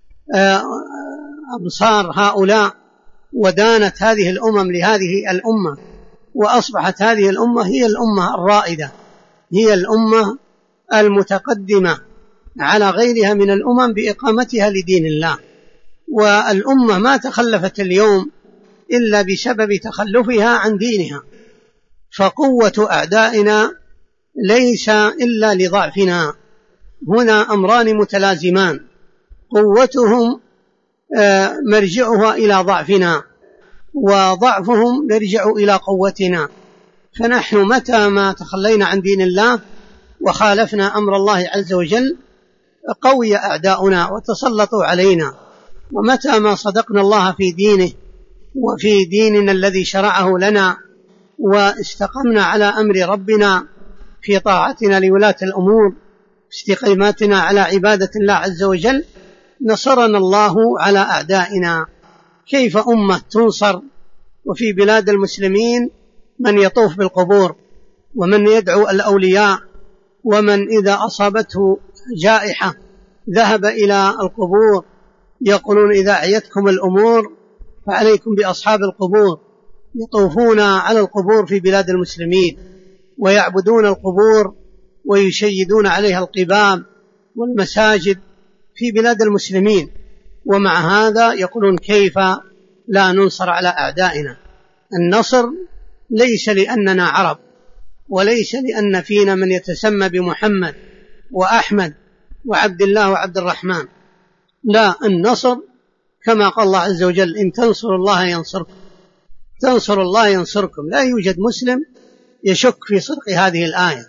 أبصار هؤلاء، ودانت هذه الأمم لهذه الأمة، وأصبحت هذه الأمة هي الأمة الرائدة، هي الأمة المتقدمة على غيرها من الأمم بإقامتها لدين الله. والأمة ما تخلفت اليوم إلا بسبب تخلفها عن دينها. فقوة أعدائنا ليس إلا لضعفنا. هنا أمران متلازمان: قوتهم مرجعها إلى ضعفنا، وضعفهم يرجع إلى قوتنا. فنحن متى ما تخلينا عن دين الله وخالفنا أمر الله عز وجل قوي أعداؤنا وتسلطوا علينا، ومتى ما صدقنا الله في دينه وفي ديننا الذي شرعه لنا واستقمنا على أمر ربنا في طاعتنا لولاة الأمور، استقامتنا على عبادة الله عز وجل، نصرنا الله على أعدائنا. كيف أمة تنصر وفي بلاد المسلمين من يطوف بالقبور، ومن يدعو الأولياء، ومن إذا أصابته جائحة ذهب إلى القبور، يقولون: إذا أعيتكم الأمور فعليكم بأصحاب القبور. يطوفون على القبور في بلاد المسلمين ويعبدون القبور ويشيدون عليها القباب والمساجد في بلاد المسلمين، ومع هذا يقولون كيف لا ننصر على أعدائنا. النصر ليس لأننا عرب، وليس لأن فينا من يتسمى بمحمد وأحمد وعبد الله وعبد الرحمن، لا، النصر كما قال الله عز وجل: إن تنصروا الله ينصركم، تنصروا الله ينصركم. لا يوجد مسلم يشك في صدق هذه الآية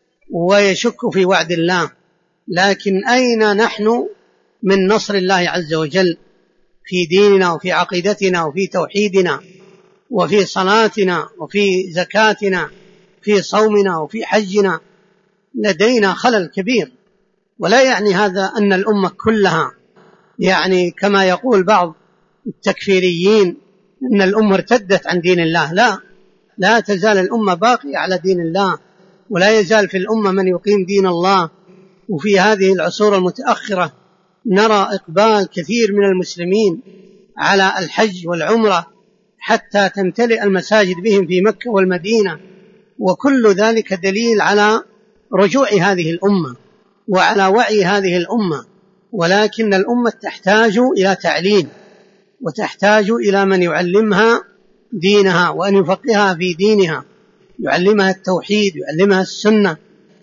ويشك في وعد الله، لكن أين نحن من نصر الله عز وجل في ديننا وفي عقيدتنا وفي توحيدنا وفي صلاتنا وفي زكاتنا في صومنا وفي حجنا؟ لدينا خلل كبير. ولا يعني هذا أن الأمة كلها، يعني كما يقول بعض التكفيريين أن الأمة ارتدت عن دين الله. لا، لا تزال الأمة باقية على دين الله، ولا يزال في الأمة من يقيم دين الله. وفي هذه العصور المتأخرة نرى إقبال كثير من المسلمين على الحج والعمرة حتى تمتلئ المساجد بهم في مكة والمدينة، وكل ذلك دليل على رجوع هذه الأمة وعلى وعي هذه الأمة. ولكن الأمة تحتاج إلى تعليم، وتحتاج إلى من يعلمها دينها وأن يفقهها في دينها، يعلمها التوحيد، يعلمها السنة.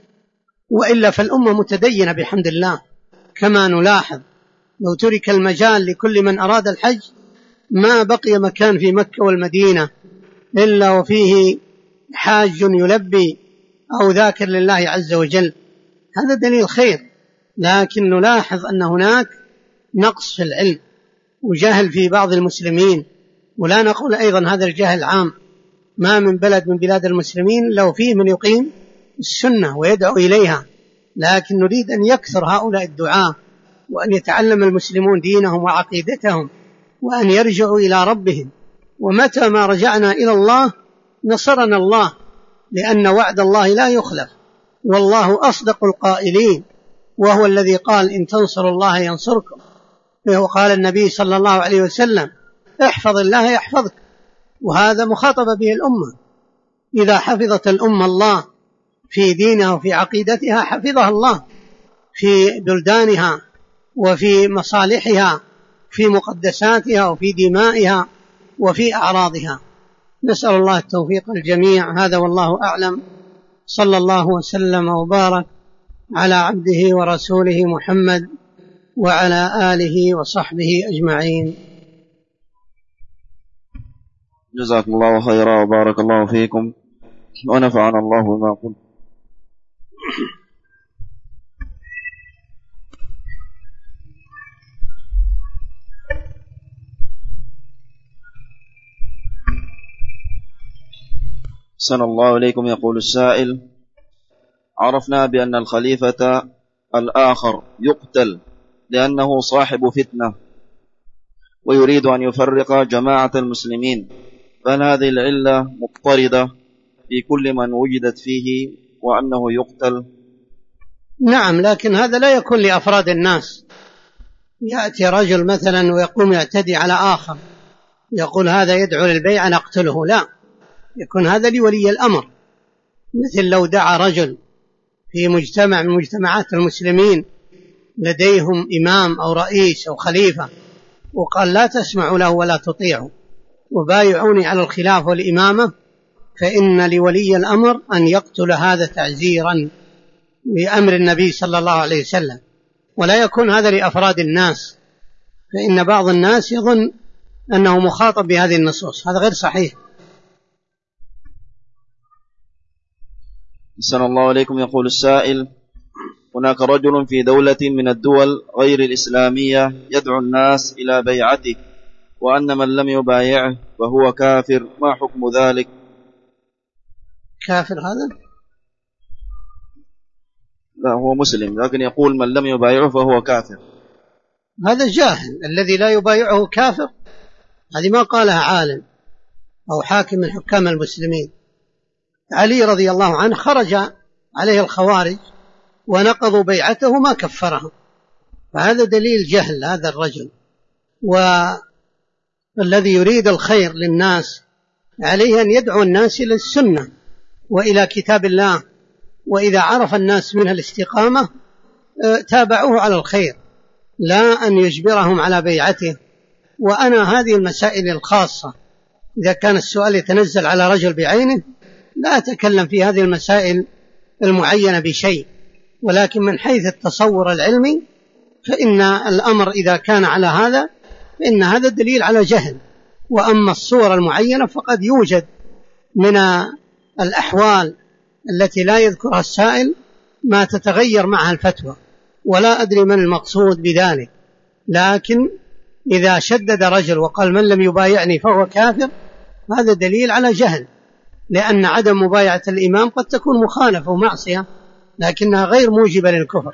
وإلا فالأمة متدينة بحمد الله. كما نلاحظ لو ترك المجال لكل من أراد الحج ما بقي مكان في مكة والمدينة إلا وفيه حاج يلبي أو ذاكر لله عز وجل. هذا دليل خير، لكن نلاحظ أن هناك نقص في العلم وجهل في بعض المسلمين. ولا نقول أيضا هذا الجهل عام، ما من بلد من بلاد المسلمين لو فيه من يقيم السنة ويدعو إليها، لكن نريد أن يكثر هؤلاء الدعاة، وأن يتعلم المسلمون دينهم وعقيدتهم، وأن يرجعوا إلى ربهم. ومتى ما رجعنا إلى الله نصرنا الله، لأن وعد الله لا يخلف، والله أصدق القائلين، وهو الذي قال: إن تنصروا الله ينصركم. وقال النبي صلى الله عليه وسلم: احفظ الله يحفظك. وهذا مخاطبة به الأمة. إذا حفظت الأمة الله في دينها وفي عقيدتها حفظها الله في بلدانها وفي مصالحها، في مقدساتها وفي دمائها وفي أعراضها. نسأل الله التوفيق الجميع. هذا والله أعلم. صلى الله وسلم وبارك على عبده ورسوله محمد وعلى آله وصحبه أجمعين. جزاكم الله خيرا وبارك الله فيكم ونفعنا الله بما قلت. أحسن الله إليكم. يقول السائل: عرفنا بأن الخليفة الآخر يقتل لأنه صاحب فتنة ويريد أن يفرق جماعة المسلمين، فهل هذه العلة مضطردة في كل من وجدت فيه وأنه يقتل؟ نعم، لكن هذا لا يكون لأفراد الناس. يأتي رجل مثلا ويقوم يعتدي على آخر، يقول هذا يدعو للبيعة نقتله، لا، يكون هذا لولي الأمر. مثل لو دعا رجل في مجتمع من مجتمعات المسلمين لديهم إمام أو رئيس أو خليفة وقال: لا تسمعوا له ولا تطيعوا وبايعوني على الخلافة والإمامة، فإن لولي الأمر أن يقتل هذا تعزيرا بأمر النبي صلى الله عليه وسلم. ولا يكون هذا لأفراد الناس، فإن بعض الناس يظن أنه مخاطب بهذه النصوص، هذا غير صحيح. أحسن الله عليكم. يقول السائل: هناك رجل في دولة من الدول غير الإسلامية يدعو الناس إلى بيعته، وأن من لم يبايعه فهو كافر، ما حكم ذلك؟ كافر هذا؟ لا، هو مسلم لكن يقول من لم يبايعه فهو كافر. هذا جاهل. الذي لا يبايعه كافر، هذه ما قالها عالم أو حاكم من حكام المسلمين. علي رضي الله عنه خرج عليه الخوارج ونقضوا بيعته ما كفرهم، فهذا دليل جهل هذا الرجل. والذي يريد الخير للناس عليه أن يدعو الناس إلى السنة وإلى كتاب الله، وإذا عرف الناس منها الاستقامة تابعوه على الخير. لا أن يجبرهم على بيعته. وأنا هذه المسائل الخاصة إذا كان السؤال يتنزل على رجل بعينه لا أتكلم في هذه المسائل المعينة بشيء، ولكن من حيث التصور العلمي فإن الأمر إذا كان على هذا فإن هذا دليل على جهل. وأما الصورة المعينة فقد يوجد من الأحوال التي لا يذكرها السائل ما تتغير معها الفتوى، ولا أدري من المقصود بذلك. لكن إذا شدد رجل وقال من لم يبايعني فهو كافر هذا دليل على جهل، لأن عدم مبايعة الإمام قد تكون مخالفة ومعصية لكنها غير موجبة للكفر.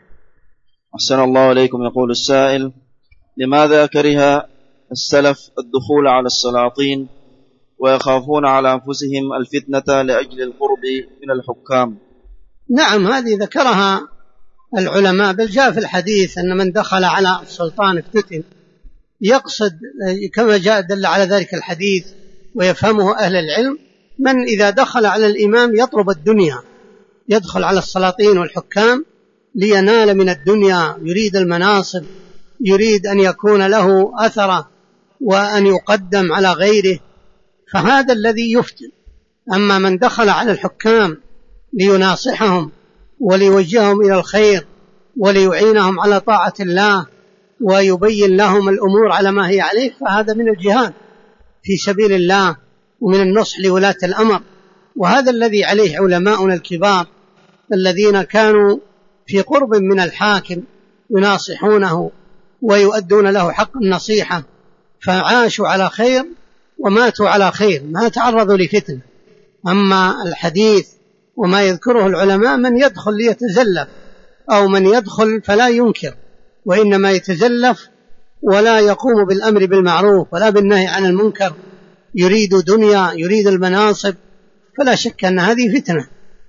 أحسن الله إليكم. يقول السائل: لماذا كره السلف الدخول على السلاطين ويخافون على أنفسهم الفتنة لأجل القرب من الحكام؟ نعم، هذه ذكرها العلماء، بل جاء في الحديث أن من دخل على السلطان افتتن، يقصد كما جاء دل على ذلك الحديث ويفهمه أهل العلم من إذا دخل على الإمام يطلب الدنيا، يدخل على السلاطين والحكام لينال من الدنيا، يريد المناصب، يريد أن يكون له أثر وأن يقدم على غيره، فهذا الذي يفتن. أما من دخل على الحكام ليناصحهم وليوجههم إلى الخير وليعينهم على طاعة الله ويبين لهم الأمور على ما هي عليه فهذا من الجهاد في سبيل الله ومن النصح لولاة الأمر. وهذا الذي عليه علماؤنا الكبار الذين كانوا في قرب من الحاكم يناصحونه ويؤدون له حق النصيحة، فعاشوا على خير وماتوا على خير، ما تعرضوا لفتنة. أما الحديث وما يذكره العلماء من يدخل ليتزلف أو من يدخل فلا ينكر، وإنما يتزلف ولا يقوم بالأمر بالمعروف ولا بالنهي عن المنكر، يريد دنيا، يريد المناصب، فلا شك أن هذه فتنة.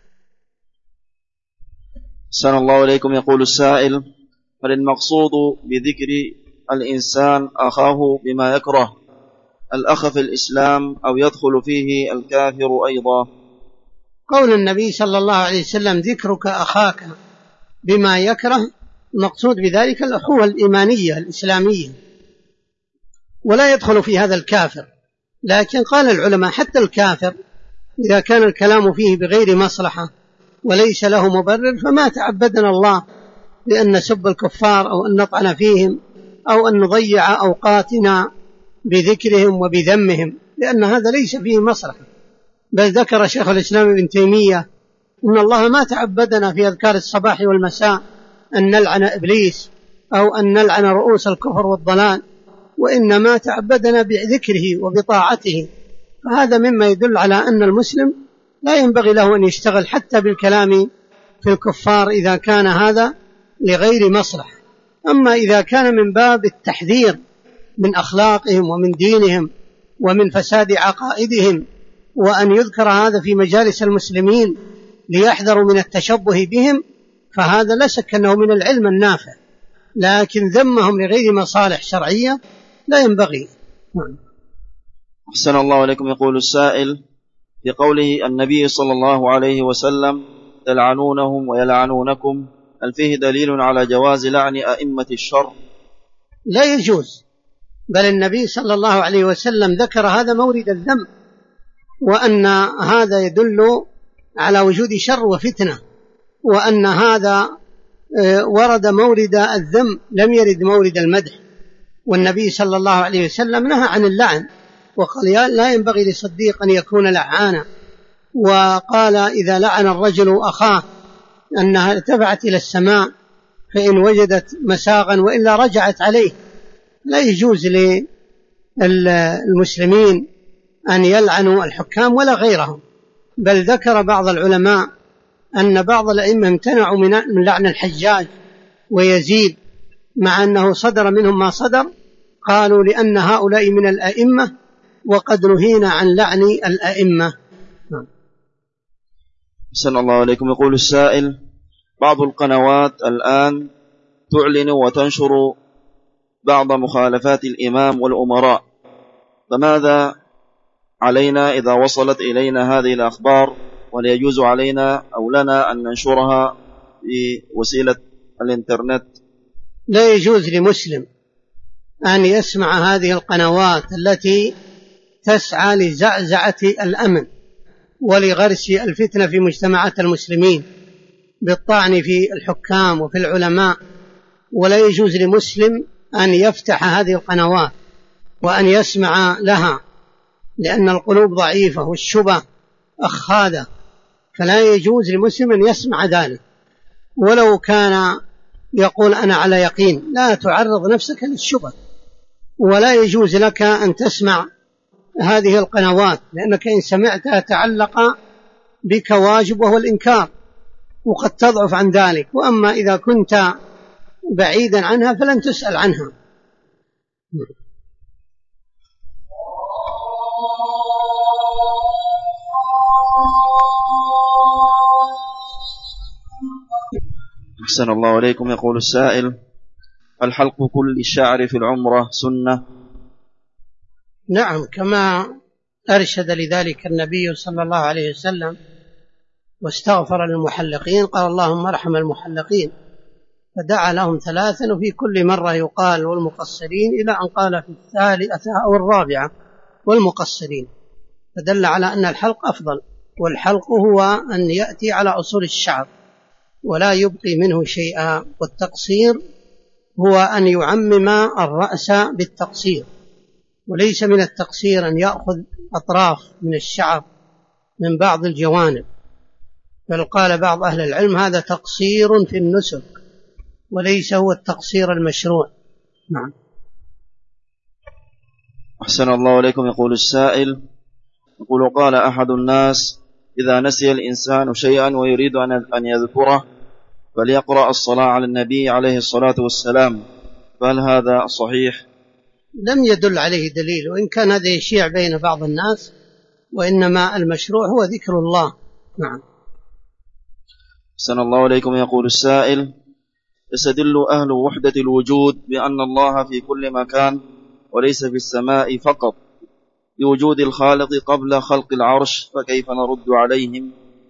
أحسن الله إليكم. يقول السائل: هل المقصود بذكر الإنسان أخاه بما يكره الأخ في الإسلام أو يدخل فيه الكافر أيضا؟ قول النبي صلى الله عليه وسلم: ذكرك أخاك بما يكره، المقصود بذلك الأخوة الإيمانية الإسلامية، ولا يدخل في هذا الكافر. لكن قال العلماء حتى الكافر إذا كان الكلام فيه بغير مصلحة وليس له مبرر فما تعبدنا الله بأن نسب الكفار أو أن نطعن فيهم أو أن نضيع أوقاتنا بذكرهم وبذمهم، لأن هذا ليس فيه مصلحة. بل ذكر شيخ الإسلام ابن تيمية إن الله ما تعبدنا في أذكار الصباح والمساء أن نلعن إبليس أو أن نلعن رؤوس الكفر والضلال، وإنما تعبدنا بذكره وبطاعته. فهذا مما يدل على أن المسلم لا ينبغي له أن يشتغل حتى بالكلام في الكفار إذا كان هذا لغير مصلحة. أما إذا كان من باب التحذير من أخلاقهم ومن دينهم ومن فساد عقائدهم، وأن يذكر هذا في مجالس المسلمين ليحذروا من التشبه بهم، فهذا لا شك أنه من العلم النافع. لكن ذمهم لغير مصالح شرعية لا ينبغي. أحسن الله عليكم. يقول السائل: في قوله النبي صلى الله عليه وسلم تلعنونهم ويلعنونكم، هل فيه دليل على جواز لعن أئمة الشر؟ لا يجوز، بل النبي صلى الله عليه وسلم ذكر هذا مورد الذم، وأن هذا يدل على وجود شر وفتنة، وأن هذا ورد مورد الذم لم يرد مورد المدح. والنبي صلى الله عليه وسلم نهى عن اللعن وقال لا ينبغي لصديق أن يكون لعانا، وقال إذا لعن الرجل أخاه أنها ارتفعت إلى السماء فإن وجدت مساغا وإلا رجعت عليه. لا يجوز للمسلمين أن يلعنوا الحكام ولا غيرهم. بل ذكر بعض العلماء أن بعض الأئمة امتنعوا من لعن الحجاج ويزيد مع أنه صدر منهم ما صدر، قالوا لأن هؤلاء من الأئمة وقد نهينا عن لعن الأئمة. أحسن الله عليكم. يقول السائل: بعض القنوات الآن تعلن وتنشر بعض مخالفات الإمام والأمراء، فماذا علينا إذا وصلت إلينا هذه الأخبار؟ ولا يجوز علينا أو لنا أن ننشرها بوسيلة الإنترنت؟ لا يجوز لمسلم أن يسمع هذه القنوات التي تسعى لزعزعة الأمن ولغرس الفتنة في مجتمعات المسلمين بالطعن في الحكام وفي العلماء. ولا يجوز لمسلم أن يفتح هذه القنوات وأن يسمع لها، لأن القلوب ضعيفة والشبه أخاذة، فلا يجوز لمسلم أن يسمع ذلك ولو كان يقول أنا على يقين. لا تعرض نفسك للشبه، ولا يجوز لك أن تسمع هذه القنوات، لأنك إن سمعتها تعلق بك واجب وهو الإنكار، وقد تضعف عن ذلك. وأما إذا كنت بعيدا عنها فلن تسأل عنها. أحسن الله إليكم. يقول السائل: الحلق كل الشعر في العمرة سنة؟ نعم، كما أرشد لذلك النبي صلى الله عليه وسلم واستغفر للمحلقين، قال اللهم ارحم المحلقين، فدعا لهم 3 وفي كل مرة يقال والمقصرين، إلى أن قال في الثالثة أو الرابعة والمقصرين، فدل على أن الحلق أفضل. والحلق هو أن يأتي على أصول الشعر ولا يبقي منه شيئا، والتقصير هو أن يعمم الرأس بالتقصير، وليس من التقصير أن يأخذ أطراف من الشعر من بعض الجوانب، بل قال بعض أهل العلم هذا تقصير في النسك وليس هو التقصير المشروع. نعم. أحسن الله إليكم. يقول السائل: يقول قال أحد الناس: إذا نسي الإنسان شيئا ويريد أن يذكره فليقرأ الصلاة على النبي عليه الصلاة والسلام، فهل هذا صحيح؟ لم يدل عليه دليل، وإن كان هذا يشيع بين بعض الناس، وإنما المشروع هو ذكر الله. نعم. أحسن الله إليكم. يقول السائل: يستدل أهل وحدة الوجود بأن الله في كل مكان وليس في السماء فقط بوجود الخالق قبل خلق العرش، فكيف نرد عليهم؟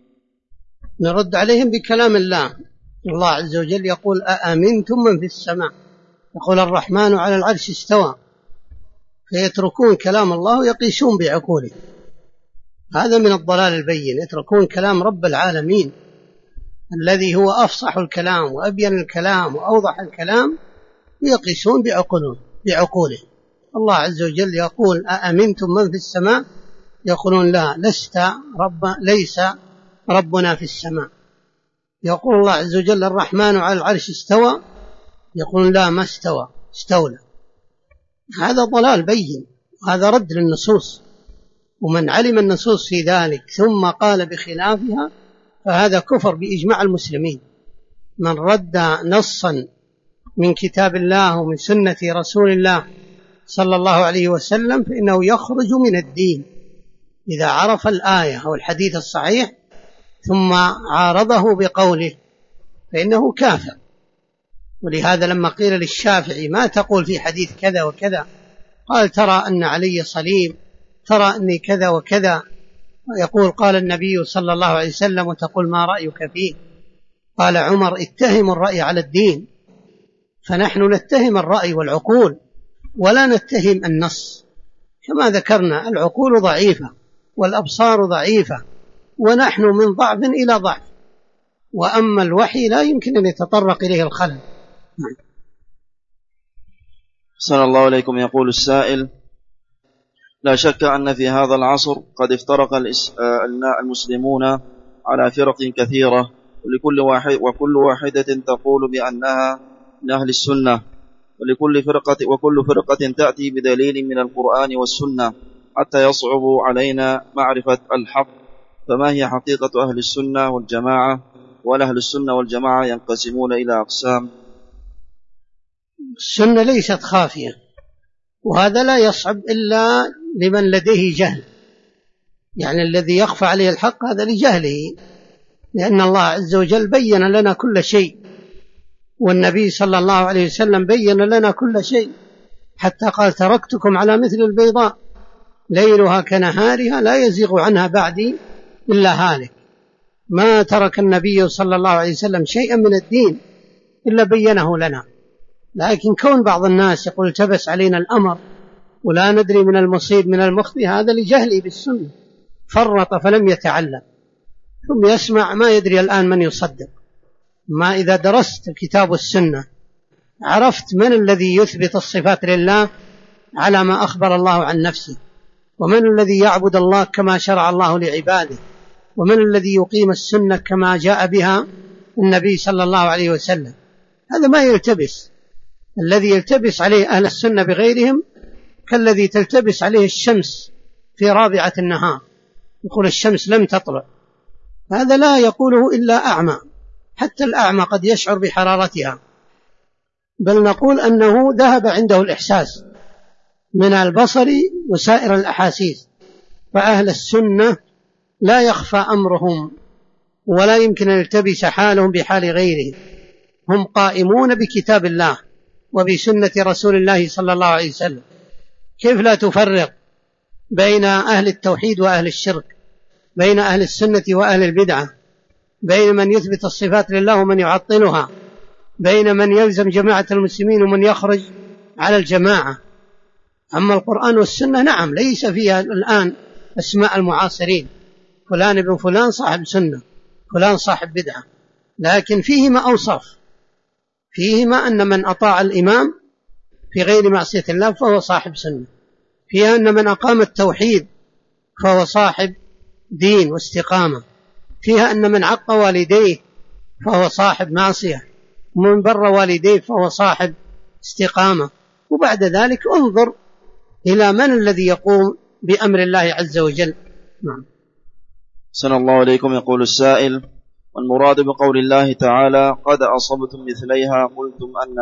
نرد عليهم بكلام الله. الله عز وجل يقول أأمنتم من في السماء، يقول الرحمن على العرش استوى، فيتركون كلام الله ويقيسون بعقوله. هذا من الضلال البين، يتركون كلام رب العالمين الذي هو أفصح الكلام وأبين الكلام وأوضح الكلام، ويقيسون بعقوله. الله عز وجل يقول أأمنتم من في السماء، يقولون لا، ليس ربنا في السماء. يقول الله عز وجل الرحمن على العرش استوى، يقولون لا، ما استوى، استولى. هذا ضلال بين، وهذا رد للنصوص، ومن علم النصوص في ذلك ثم قال بخلافها فهذا كفر بإجماع المسلمين. من رد نصا من كتاب الله ومن سنة رسول الله صلى الله عليه وسلم فإنه يخرج من الدين إذا عرف الآية أو الحديث الصحيح ثم عارضه بقوله فإنه كافر. ولهذا لما قيل للشافعي ما تقول في حديث كذا وكذا، قال ترى أن علي صليب، ترى أني كذا وكذا، يقول قال النبي صلى الله عليه وسلم وتقول ما رأيك فيه؟ قال عمر اتهم الرأي على الدين، فنحن نتهم الرأي والعقول ولا نتهم النص. كما ذكرنا العقول ضعيفة والأبصار ضعيفة، ونحن من ضعف إلى ضعف، وأما الوحي لا يمكن أن يتطرق إليه الخلل. صلى الله عليكم. يقول السائل: لا شك أن في هذا العصر قد افترق المسلمون على فرق كثيرة، وكل واحدة تقول بأنها من أهل السنة، وكل فرقة تأتي بدليل من القرآن والسنة حتى يصعب علينا معرفة الحق. فما هي حقيقة أهل السنة والجماعة؟ وأهل السنة والجماعة ينقسمون إلى أقسام. السنة ليست خافية، وهذا لا يصعب إلا لمن لديه جهل، يعني الذي يخفى عليه الحق هذا لجهله، لأن الله عز وجل بين لنا كل شيء، والنبي صلى الله عليه وسلم بين لنا كل شيء، حتى قال تركتكم على مثل البيضاء ليلها كنهارها لا يزيغ عنها بعدي إلا هالك. ما ترك النبي صلى الله عليه وسلم شيئا من الدين إلا بينه لنا، لكن كون بعض الناس يقول التبس علينا الأمر ولا ندري من المصيب من المخطئ، هذا لجهله بالسنة، فرط فلم يتعلم، ثم يسمع ما يدري الآن من يصدق. ما إذا درست الكتاب والسنة عرفت من الذي يثبت الصفات لله على ما أخبر الله عن نفسه، ومن الذي يعبد الله كما شرع الله لعباده، ومن الذي يقيم السنة كما جاء بها النبي صلى الله عليه وسلم. هذا ما يلتبس. الذي يلتبس عليه أهل السنة بغيرهم كالذي تلتبس عليه الشمس في رابعة النهار، يقول الشمس لم تطلع، هذا لا يقوله إلا أعمى، حتى الأعمى قد يشعر بحرارتها، بل نقول أنه ذهب عنده الإحساس من البصر وسائر الأحاسيس. فأهل السنة لا يخفى أمرهم ولا يمكن أن يلتبس حالهم بحال غيرهم، هم قائمون بكتاب الله وبسنة رسول الله صلى الله عليه وسلم. كيف لا تفرق بين أهل التوحيد وأهل الشرك، بين أهل السنة وأهل البدعة، بين من يثبت الصفات لله ومن يعطلها، بين من يلزم جماعة المسلمين ومن يخرج على الجماعة. أما القرآن والسنة نعم ليس فيها الآن أسماء المعاصرين، فلان ابن فلان صاحب سنة، فلان صاحب بدعة، لكن فيهما أوصاف، فيهما أن من أطاع الإمام في غير معصية الله فهو صاحب سنة، فيها أن من أقام التوحيد فهو صاحب دين واستقامة، فيها أن من عق والديه فهو صاحب معصية، ومن بر والديه فهو صاحب استقامة. وبعد ذلك انظر إلى من الذي يقوم بأمر الله عز وجل. نعم. أحسن الله عليكم. يقول السائل: والمراد بقول الله تعالى قد أصبتم مثليها قلتم أن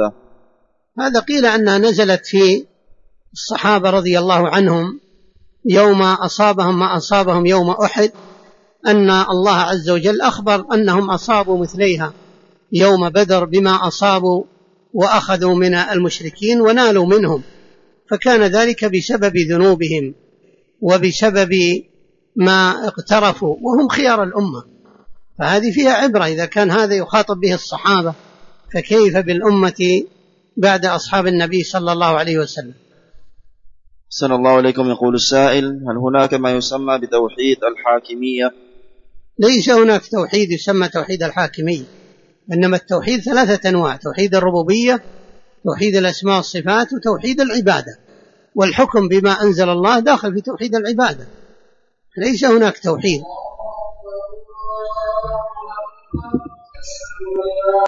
هذا قيل أنها نزلت في الصحابة رضي الله عنهم يوم أصابهم ما أصابهم يوم أحد، أن الله عز وجل أخبر أنهم أصابوا مثليها يوم بدر بما أصابوا وأخذوا من المشركين ونالوا منهم، فكان ذلك بسبب ذنوبهم وبسبب ما اقترفوا وهم خيار الأمة. فهذه فيها عبرة، إذا كان هذا يخاطب به الصحابة فكيف بالأمة بعد أصحاب النبي صلى الله عليه وسلم. أحسن الله عليكم. يقول السائل: هل هناك ما يسمى بتوحيد الحاكمية؟ ليس هناك توحيد يسمى توحيد الحاكمية، إنما التوحيد 3 أنواع: توحيد الربوبية، توحيد الأسماء والصفات، وتوحيد العبادة. والحكم بما أنزل الله داخل في توحيد العبادة، ليس هناك توحيد.